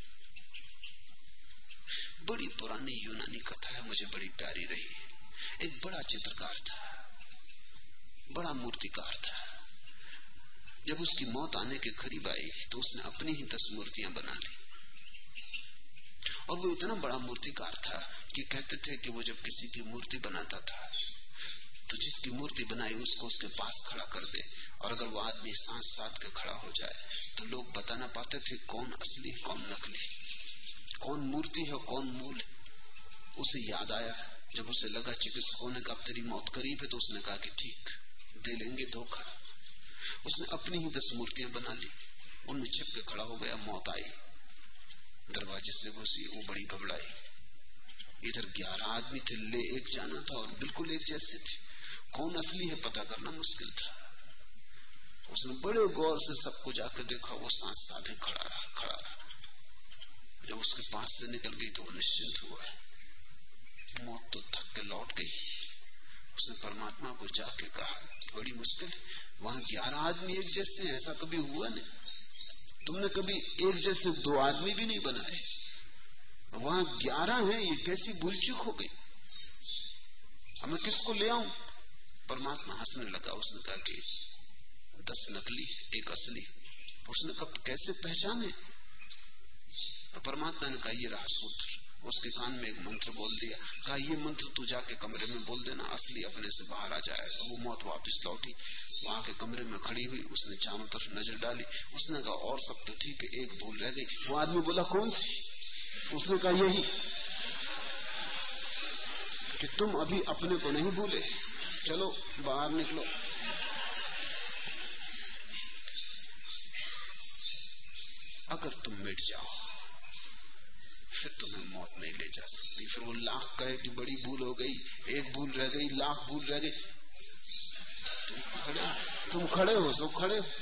[SPEAKER 2] बड़ी पुरानी यूनानी कथा है, मुझे बड़ी प्यारी रही। एक बड़ा चित्रकार था, बड़ा मूर्तिकार था। जब उसकी मौत आने के करीब आई तो उसने अपनी ही 10 मूर्तियां बना ली। और वो इतना बड़ा मूर्तिकार था कि कहते थे कि वो जब किसी की मूर्ति बनाता था तो जिसकी मूर्ति बनाई उसको उसके पास खड़ा कर दे, और अगर वो आदमी सांस साथ के खड़ा हो जाए तो लोग बता ना पाते थे कौन असली कौन नकली, कौन मूर्ति है कौन मूल। उसे याद आया, जब उसे लगा चिकित्सकों ने कहा तेरी मौत करीब है, तो उसने कहा कि ठीक, दे लेंगे धोखा। उसने अपनी ही 10 मूर्तियां बना ली, उनमें छिप के खड़ा हो गया। मौत आई, दरवाजे से घुसी, वो बड़ी घबराई। इधर 11 आदमी थे, ले एक जाना था और बिल्कुल एक जैसे थे, कौन असली है पता करना मुश्किल था। उसने बड़े गौर से सबको जाकर देखा, वो सांस साधे खड़ा रहा। जब उसके पास से निकल गई तो वो निश्चिंत हुआ, मौत तो थक के लौट गई। उसने परमात्मा को जाके कहा बड़ी मुश्किल है, वहां 11 आदमी एक जैसे हैं, ऐसा कभी हुआ नहीं। तुमने कभी एक जैसे 2 आदमी भी नहीं बनाए, वहां 11 हैं, ये कैसी भूल चूक हो गई, अब मैं किसको ले आऊं। परमात्मा हंसने लगा। उसने कहा कि 10 नकली 1 असली। उसने कहा कैसे पहचाने। तो परमात्मा ने कहा ये रहा सूत्र। उसके कान में एक मंत्र बोल दिया, कहा ये मंत्र तू जाके कमरे में बोल देना, असली अपने से बाहर आ जाएगा। वो मौत वापस लौटी, वहां के कमरे में खड़ी हुई, उसने चारों तरफ नजर डाली। उसने कहा और सब तो ठीक है, एक भूल रह गई। वो आदमी बोला कौन सी। उसने कहा यही कि तुम अभी अपने को नहीं भूले, चलो बाहर निकलो। अगर तुम मिट जाओ फिर तुम्हें मौत नहीं ले जा सकती। फिर वो लाख कहे कि बड़ी भूल हो गई, एक भूल रह गई, लाख भूल रह गई, तुम खड़े हो सो खड़े हो।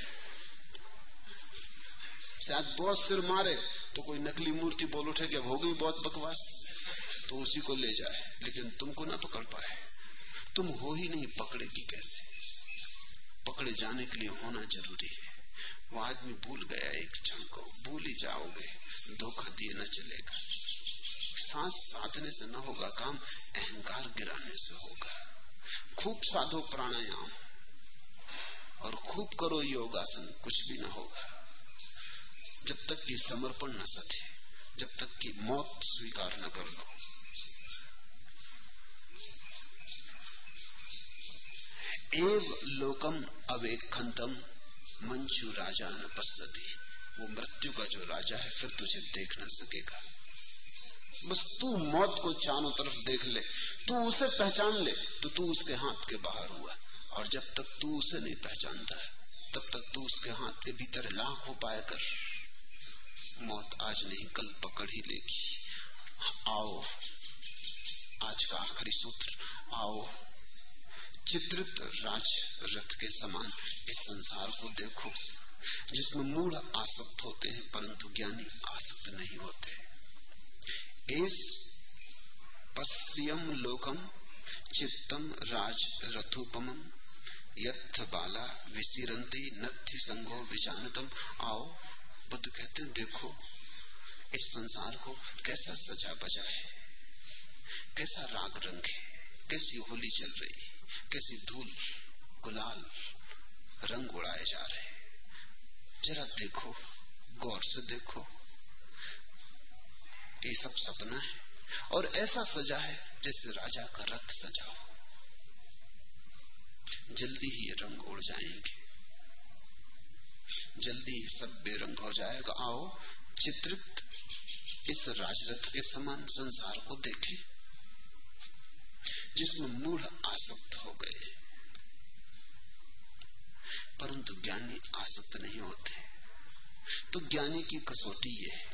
[SPEAKER 2] शायद बहुत सिर मारे तो कोई नकली मूर्ति बोल उठे कि अब हो गई बहुत बकवास, तो उसी को ले जाए, लेकिन तुमको ना पकड़ पाए। तुम हो ही नहीं, पकड़ेगी कैसे। पकड़े जाने के लिए होना जरूरी है। वो आदमी भूल गया एक क्षण को, भूल ही जाओगे, धोखा दिए न चलेगा। सांस साधने से न होगा काम, अहंकार गिराने से होगा। खूब साधो प्राणायाम और खूब करो योगासन, कुछ भी ना होगा जब तक कि समर्पण न सधे, जब तक कि मौत स्वीकार न कर लो। एव लोकम अवेक्षन्तम मंचू राजा न पश्यति। वो मृत्यु का जो राजा है फिर तुझे देख न सकेगा। बस तू मौत को चारों तरफ देख ले, तू उसे पहचान ले तो तू उसके हाथ के बाहर हुआ। और जब तक तू उसे नहीं पहचानता है तब तक तू उसके हाथ के भीतर लाख उपाय कर, मौत आज नहीं कल पकड़ ही लेगी। आओ, आज का आखिरी सूत्र, आओ चित्रित राज रथ के समान इस संसार को देखो, जिसमें मूढ़ आसक्त होते हैं परंतु ज्ञानी आसक्त नहीं होते। एस पश्यम लोकम चित्तम राज रथोपमम यथ बाला विसिरंती नथि संगो विजानतम। आओ, बुद्ध कहते हैं देखो इस संसार को कैसा सजा बजा है, कैसा राग रंग है, कैसी होली चल रही, कैसी धूल गुलाल रंग उड़ाए जा रहे। जरा देखो, गौर से देखो, ये सब सपना है और ऐसा सजा है जैसे राजा का रथ सजा हो। जल्दी ही ये रंग उड़ जाएंगे, जल्दी ही सब बेरंग हो जाएगा। आओ चित्रित इस राजरथ के समान संसार को देखें, जिसमें मूढ़ आसक्त हो गए परंतु ज्ञानी आसक्त नहीं होते। तो ज्ञानी की कसौटी ये है,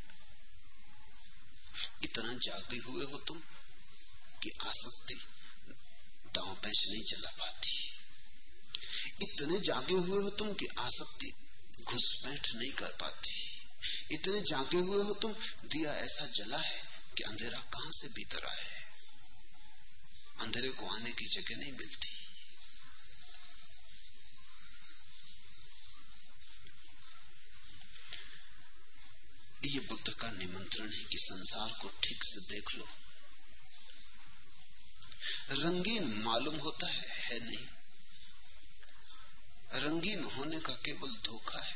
[SPEAKER 2] इतना जागे हुए हो तुम कि आसक्ति दांव पैंच नहीं चला पाती, इतने जागे हुए हो तुम कि आसक्ति घुसपैठ नहीं कर पाती, इतने जागे हुए हो तुम दिया ऐसा जला है कि अंधेरा कहां से भीतर आए, अंधेरे को आने की जगह नहीं मिलती। ये बुद्ध का निमंत्रण है कि संसार को ठीक से देख लो। रंगीन मालूम होता है नहीं, रंगीन होने का केवल धोखा है।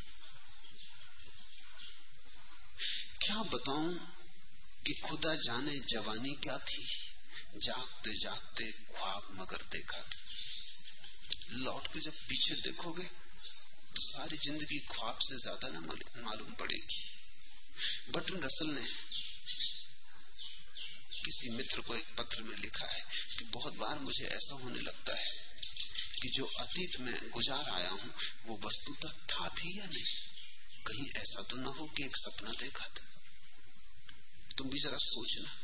[SPEAKER 2] क्या बताऊं कि खुदा जाने जवानी क्या थी, जागते जागते ख्वाब मगर देखा था। लौट के जब पीछे देखोगे तो सारी जिंदगी ख्वाब से ज्यादा ना मालूम पड़ेगी। बर्ट्रैंड रसल ने किसी मित्र को एक पत्र में लिखा है कि बहुत बार मुझे ऐसा होने लगता है कि जो अतीत में गुजार आया हूं वो वस्तुतः था भी या नहीं, कहीं ऐसा तो ना हो कि एक सपना देखा था। तुम भी जरा सोचना,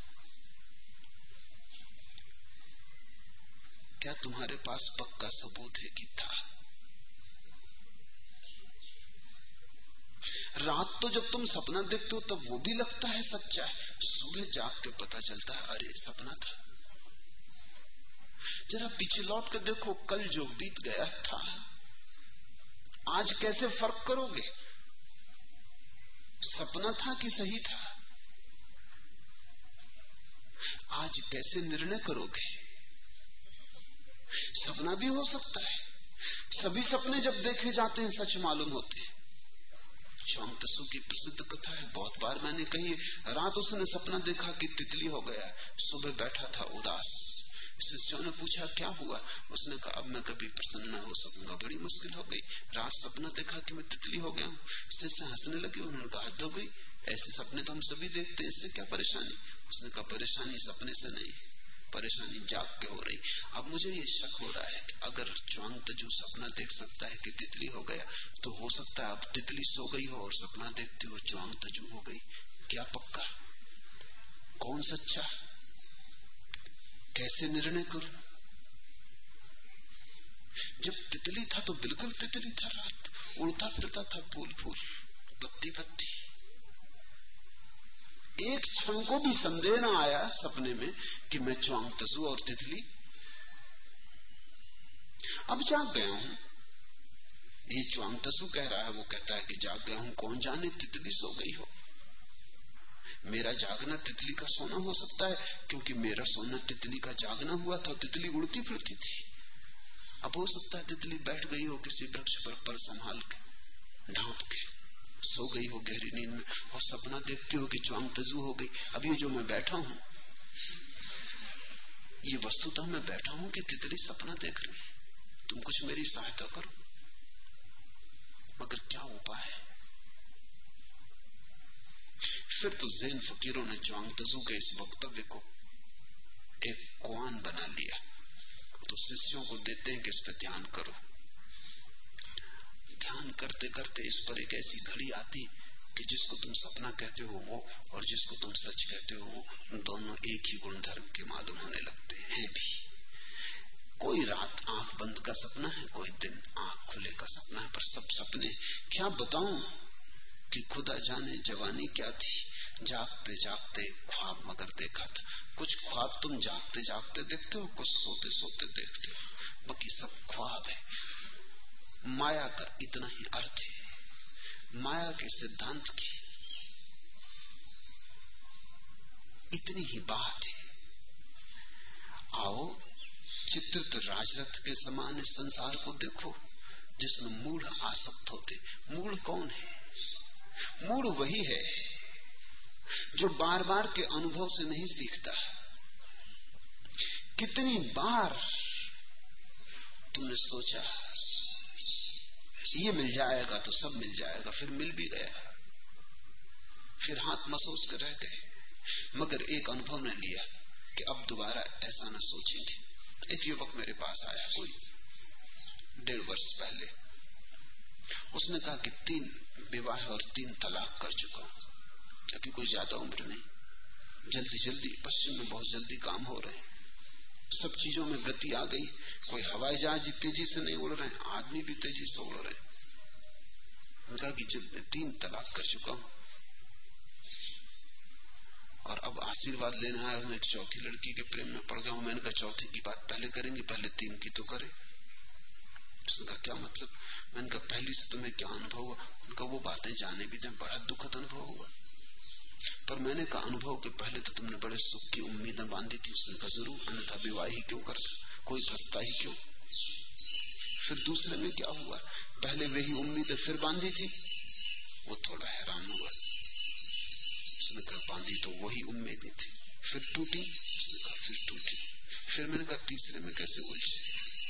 [SPEAKER 2] क्या तुम्हारे पास पक्का सबूत है कि था? रात तो जब तुम सपना देखते हो तब वो भी लगता है सच्चा है, सुबह जाग के पता चलता है अरे सपना था। जरा पीछे लौट कर देखो, कल जो बीत गया था आज कैसे फर्क करोगे, सपना था कि सही था? आज कैसे निर्णय करोगे? सपना भी हो सकता है, सभी सपने जब देखे जाते हैं सच मालूम होते हैं। च्वांग-त्सू की प्रसिद्ध कथा है, बहुत बार मैंने कही। रात उसने सपना देखा कि तितली हो गया, सुबह बैठा था उदास। शिष्यों ने पूछा क्या हुआ, उसने कहा अब मैं कभी प्रसन्न न हो सकूंगा, बड़ी मुश्किल हो गई। रात सपना देखा कि मैं तितली हो गया हूँ। शिष्य हंसने लगे, उन्होंने कहा हद हो गई, ऐसे सपने तो हम सभी देखते हैं, इससे क्या परेशानी? उसने कहा परेशानी सपने से नहीं, परेशानी जाग के हो रही। अब मुझे ये शक हो रहा है कि अगर च्वांग-त्सू सपना देख सकता है कि तितली हो गया, तो हो सकता है अब तितली सो गई हो और सपना देखते हो च्वांग-त्सू हो गई। क्या पक्का? कौन सच्चा? कैसे निर्णय करूं? जब तितली था तो बिल्कुल तितली था, रात उड़ता फिरता था, फूल फूल पत्ती पत्ती। एक क्षण को भी संदेह न आया सपने में कि मैं च्वांग-त्सू और तितली। अब जाग गया हूं, ये च्वांग-त्सू कह रहा है, वो कहता है कि जाग गया हूं, कौन जाने तितली सो गई हो। मेरा जागना तितली का सोना हो सकता है, क्योंकि मेरा सोना तितली का जागना हुआ था, तितली उड़ती फिरती थी। अब हो सकता है तितली बैठ गई हो किसी वृक्ष पर संभाल के, ढांप के सो गई हो गहरी नींद में, और सपना देखती हो कि च्वांग-त्सू हो गई। अब ये जो मैं बैठा हूं, ये वस्तुतः मैं बैठा हूं कि तितली सपना देख रही? तुम कुछ मेरी सहायता करो। मगर क्या उपाय है? फिर तो ज़ैन फकीरों ने च्वांग तजू के इस वक्तव्य को एक कुआन बना लिया। तो शिष्यों को देते हैं कि इस पर ध्यान करो। ध्यान करते करते इस पर एक ऐसी घड़ी आती कि जिसको तुम सपना कहते हो वो और जिसको तुम सच कहते हो वो दोनों एक ही गुणधर्म के मालूम होने लगते हैं भी। कोई रात आंख बंद का सपना है, कोई दिन आंख खुले का सपना है, पर सब सपने। क्या बताऊं कि खुदा जाने जवानी क्या थी, जागते जागते ख्वाब मगर देखा था। कुछ ख्वाब तुम जागते जागते देखते हो, कुछ सोते सोते देखते हो, बाकी सब ख्वाब है। माया का इतना ही अर्थ है, माया के सिद्धांत की इतनी ही बात है। आओ चित्रित राजरथ के समान इस संसार को देखो जिसमें मूढ़ आसक्त होते। मूढ़ कौन है? मूढ़ वही है जो बार बार के अनुभव से नहीं सीखता। कितनी बार तुमने सोचा ये मिल जाएगा तो सब मिल जाएगा, फिर मिल भी गया, फिर हाथ मसोस कर रह गए, मगर एक अनुभव ने लिया कि अब दोबारा ऐसा ना सोचेंगे। एक युवक मेरे पास आया कोई 1.5 वर्ष पहले। उसने कहा कि 3 विवाह और 3 तलाक कर चुका हूं। अभी कोई ज्यादा उम्र नहीं, जल्दी जल्दी पश्चिम में बहुत जल्दी काम हो रहे हैं, सब चीजों में गति आ गई। कोई हवाई जहाज तेजी से नहीं उड़ रहे, आदमी भी तेजी से उड़ रहे। उनका कि जब मैं 3 तलाक कर चुका हूं और अब आशीर्वाद लेने आया हूं, एक चौथी लड़की के प्रेम में पड़ गया हूं। मैंने कहा चौथी की बात पहले करेंगे, पहले 3 की तो करें। उसने कहा क्या मतलब? मैंने कहा पहली से तुम्हें क्या अनुभव हुआ? उनका वो बातें जाने भी दें, बड़ा दुखद अनुभव हुआ। पर मैंने कहा अनुभव के पहले तो तुमने बड़े सुख की उम्मीदें बांधी थी। उसने कहा जरूर, अन्यथा विवाह ही क्यों करता, कोई फंसता ही क्यों। फिर दूसरे में क्या हुआ? पहले वही उम्मीदें फिर बांधी थी। वो थोड़ा हैरान हुआ। उसने कहा बांधी तो वही उम्मीदें थी, फिर टूटी। उसने कहा फिर टूटी। फिर मैंने कहा तीसरे में कैसे उलझे?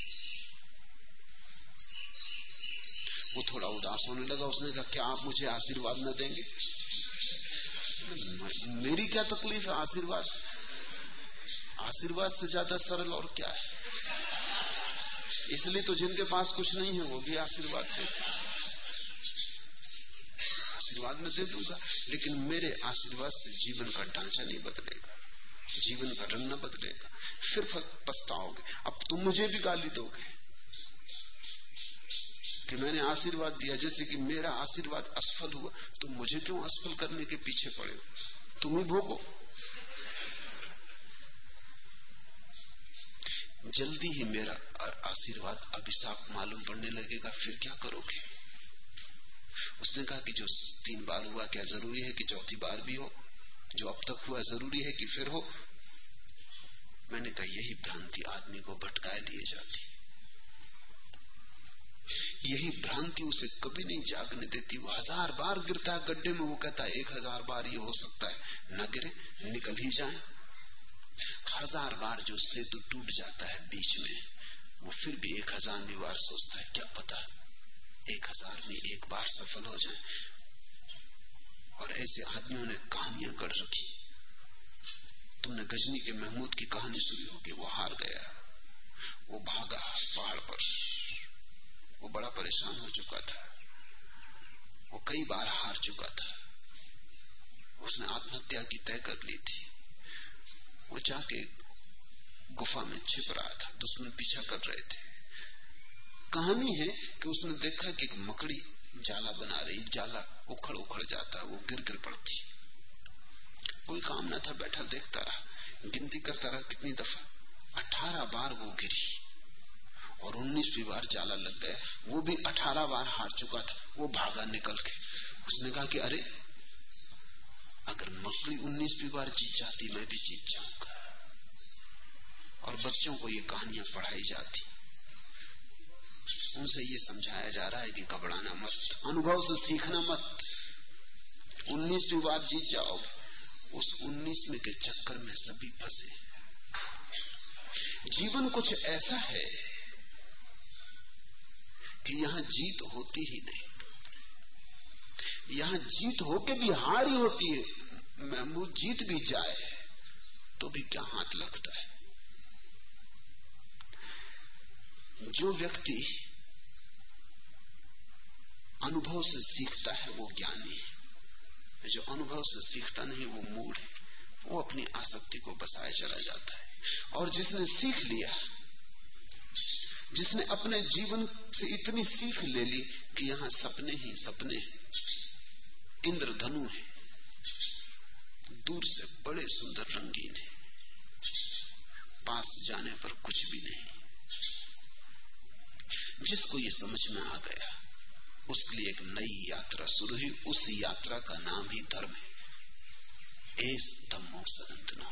[SPEAKER 2] वो थोड़ा उदास होने लगा। उसने कहा क्या आप मुझे आशीर्वाद न देंगे? मेरी क्या तकलीफ है? आशीर्वाद से ज्यादा सरल और क्या है? इसलिए तो जिनके पास कुछ नहीं है वो भी आशीर्वाद देते। आशीर्वाद में दे दूंगा, लेकिन मेरे आशीर्वाद से जीवन का ढांचा नहीं बदलेगा, जीवन का रंग न बदलेगा। फिर पछताओगे। अब तुम मुझे भी गाली दोगे कि मैंने आशीर्वाद दिया, जैसे कि मेरा आशीर्वाद असफल हुआ। तुम मुझे क्यों असफल करने के पीछे पड़े हो? तुम ही भोगो। जल्दी ही मेरा आशीर्वाद अभिशाप मालूम पड़ने लगेगा, फिर क्या करोगे? उसने कहा कि जो 3 बार हुआ क्या जरूरी है कि चौथी बार भी हो? जो अब तक हुआ जरूरी है कि फिर हो? मैंने कहा यही भ्रांति आदमी को भटकाए लिए जाती, यही भ्रांति उसे कभी नहीं जागने देती। वो 1000 बार गिरता है गड्ढे में, वो कहता है 1000 बार ये हो सकता है, न गिरे, निकल ही जाए। 1000 बार जो सेतु टूट जाता है बीच में, वो फिर भी 1000वीं बार सोचता है क्या पता 1000 में एक बार सफल हो जाए। और ऐसे आदमियों ने कहानियां गढ़ रखी। तुमने गजनी के महमूद की कहानी सुनी होगी। वो हार गया, वो भागा पहाड़ पर, वो बड़ा परेशान हो चुका था, वो कई बार हार चुका था, उसने आत्महत्या की तय कर ली थी। वो जाके गुफा में छिप रहा था, दुश्मन पीछा कर रहे थे। कहानी है कि उसने देखा कि एक मकड़ी जाला बना रही, जाला उखड़ उखड़ जाता, वो गिर गिर पड़ती। कोई काम ना था, बैठा देखता रहा, गिनती करता रहा कितनी दफा। 18 बार वो गिरी और 19वीं बार जाला लग गया। वो भी 18 बार हार चुका था, वो भागा निकल के। उसने कहा कि अरे अगर मकड़ी 19वीं बार जीत जाती मैं भी जीत जाऊंगा। और बच्चों को ये कहानियां पढ़ाई जाती, उनसे ये समझाया जा रहा है कि घबराना मत, अनुभव से सीखना मत। 19वीं बार जीत जाओगे। उस 19वें के चक्कर में सभी फंसे। जीवन कुछ ऐसा है कि यहां जीत होती ही नहीं, यहां जीत होके भी हार ही होती है। महमूद जीत भी जाए तो भी क्या हाथ लगता है। जो व्यक्ति अनुभव से सीखता है वो ज्ञानी है, जो अनुभव से सीखता नहीं वो मूढ़ है, वो अपनी आसक्ति को बसाए चला जाता है। और जिसने सीख लिया, जिसने अपने जीवन से इतनी सीख ले ली कि यहां सपने ही सपने, इंद्रधनु है, दूर से बड़े सुंदर रंगीन है, पास जाने पर कुछ भी नहीं। जिसको ये समझ में आ गया उसके लिए एक नई यात्रा शुरू हुई। उस यात्रा का नाम ही धर्म है। एस धम्मो सनातनो।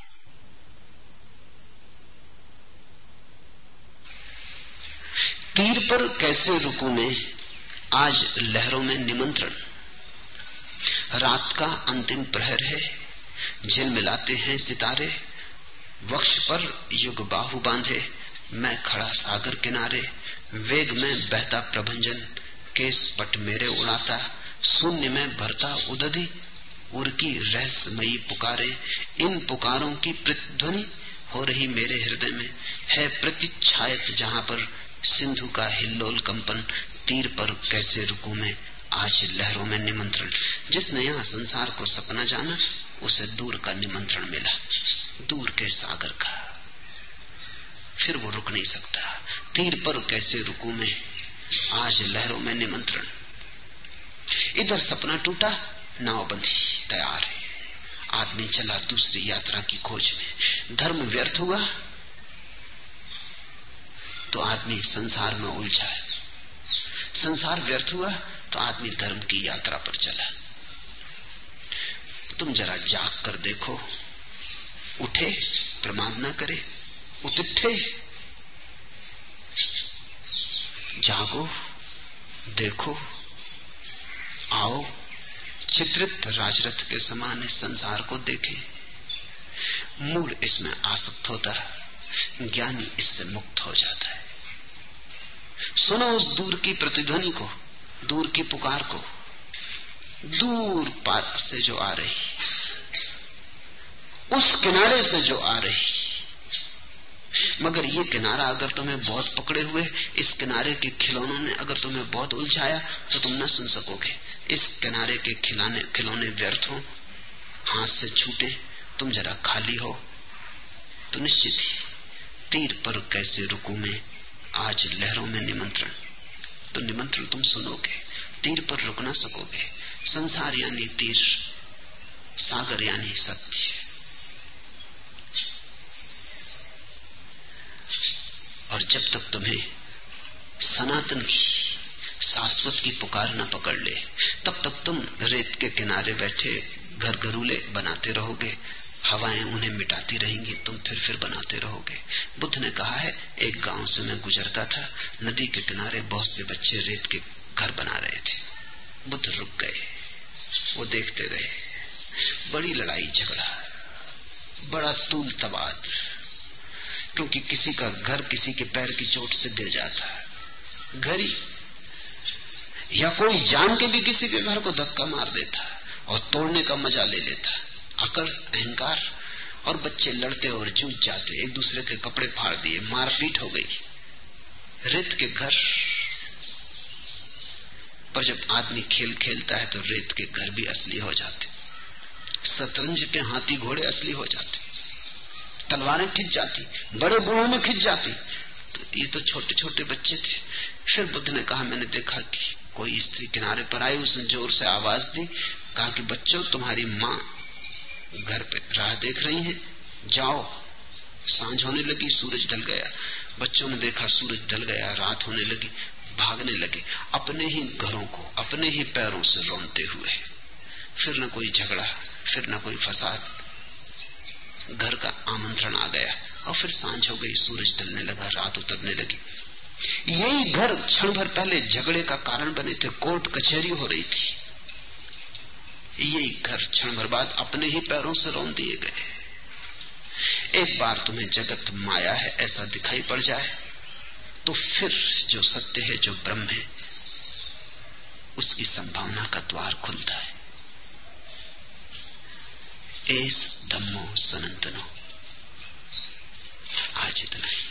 [SPEAKER 2] तीर पर कैसे रुकूं में, आज लहरों में निमंत्रण। रात का अंतिम प्रहर है, झिलमिलाते हैं सितारे, वक्ष पर युग बाहु बांधे, मैं खड़ा सागर किनारे, वेग में बहता प्रभंजन, केस पट मेरे उड़ाता, शून्य में भरता उदधि, उर की रहस्यमयी पुकारे, इन पुकारों की प्रतिध्वनि हो रही मेरे हृदय में, है प्रतिच्छायत जहां पर सिंधु का हिल्लोल कंपन, तीर पर कैसे रुकूं मैं, आज लहरों में निमंत्रण। जिसने यहाँ संसार को सपना जाना उसे दूर का निमंत्रण मिला, दूर के सागर का, फिर वो रुक नहीं सकता। तीर पर कैसे रुकूं मैं, आज लहरों में निमंत्रण। इधर सपना टूटा, नाव बंधी तैयार है, आदमी चला दूसरी यात्रा की खोज में। धर्म व्यर्थ हुआ तो आदमी संसार में उलझा है, संसार व्यर्थ हुआ तो आदमी धर्म की यात्रा पर चला। तुम जरा जाग कर देखो, उठे प्रमाद न करे, उठे जागो, देखो, आओ, चित्रित राजरथ के समान इस संसार को देखें। मूल इसमें आसक्त होता है, ज्ञानी इससे मुक्त हो जाता है। सुनो उस दूर की प्रतिध्वनि को, दूर की पुकार को, दूर पार से जो आ रही, उस किनारे से जो आ रही। मगर ये किनारा अगर तुम्हें बहुत पकड़े हुए, इस किनारे के खिलौनों ने अगर तुम्हें बहुत उलझाया तो तुम न सुन सकोगे। इस किनारे के खिलौने व्यर्थ हो, हाथ से छूटे, तुम जरा खाली हो तो निश्चित ही तीर पर कैसे रुकूं मैं, आज लहरों में निमंत्रण। तो निमंत्रण तुम सुनोगे, तीर पर रुक ना सकोगे। संसार यानी तीर, सागर यानी सत्य। और जब तक तुम्हें सनातन की, शाश्वत की पुकार न पकड़ ले, तब तक तुम रेत के किनारे बैठे घर घरूले बनाते रहोगे, हवाएं उन्हें मिटाती रहेंगी, तुम फिर बनाते रहोगे। बुद्ध ने कहा है, एक गांव से मैं गुजरता था, नदी के किनारे बहुत से बच्चे रेत के घर बना रहे थे। बुद्ध रुक गए, वो देखते रहे। बड़ी लड़ाई झगड़ा, बड़ा तूल तबाद, क्योंकि किसी का घर किसी के पैर की चोट से गिर जाता, घरी या कोई जान के भी किसी के घर को धक्का मार देता और तोड़ने का मजा ले लेता। अकड़, अहंकार, और बच्चे लड़ते और जूझ जाते, एक दूसरे के कपड़े फाड़ दिए, मारपीट हो गई। रेत के घर। पर जब आदमी खेल खेलता है तो रेत के घर भी असली हो जाते, शतरंज के हाथी घोड़े असली हो जाते, तलवारें खिंच जाती, बड़े बूढ़ों में खिंच जाती। तो ये तो छोटे छोटे बच्चे थे। फिर बुद्ध ने कहा, मैंने देखा कि कोई स्त्री किनारे पर आई, उसने जोर से आवाज दी, कहा कि बच्चों, तुम्हारी माँ घर पे राह देख रही है, जाओ। सांझ होने लगी, सूरज ढल गया। बच्चों ने देखा सूरज ढल गया, रात होने लगी, भागने लगे अपने ही घरों को अपने ही पैरों से रौंदते हुए। फिर न कोई झगड़ा, फिर न कोई फसाद, घर का आमंत्रण आ गया और फिर सांझ हो गई, सूरज ढलने लगा, रात उतरने लगी। यही घर क्षण भर पहले झगड़े का कारण बने थे, कोर्ट कचहरी हो रही थी। यही घर क्षण भर बाद अपने ही पैरों से रौंद दिए गए। एक बार तुम्हें जगत माया है ऐसा दिखाई पड़ जाए तो फिर जो सत्य है, जो ब्रह्म है, उसकी संभावना का द्वार खुलता है। एस धम्मो सनातनो। आज इतना ही।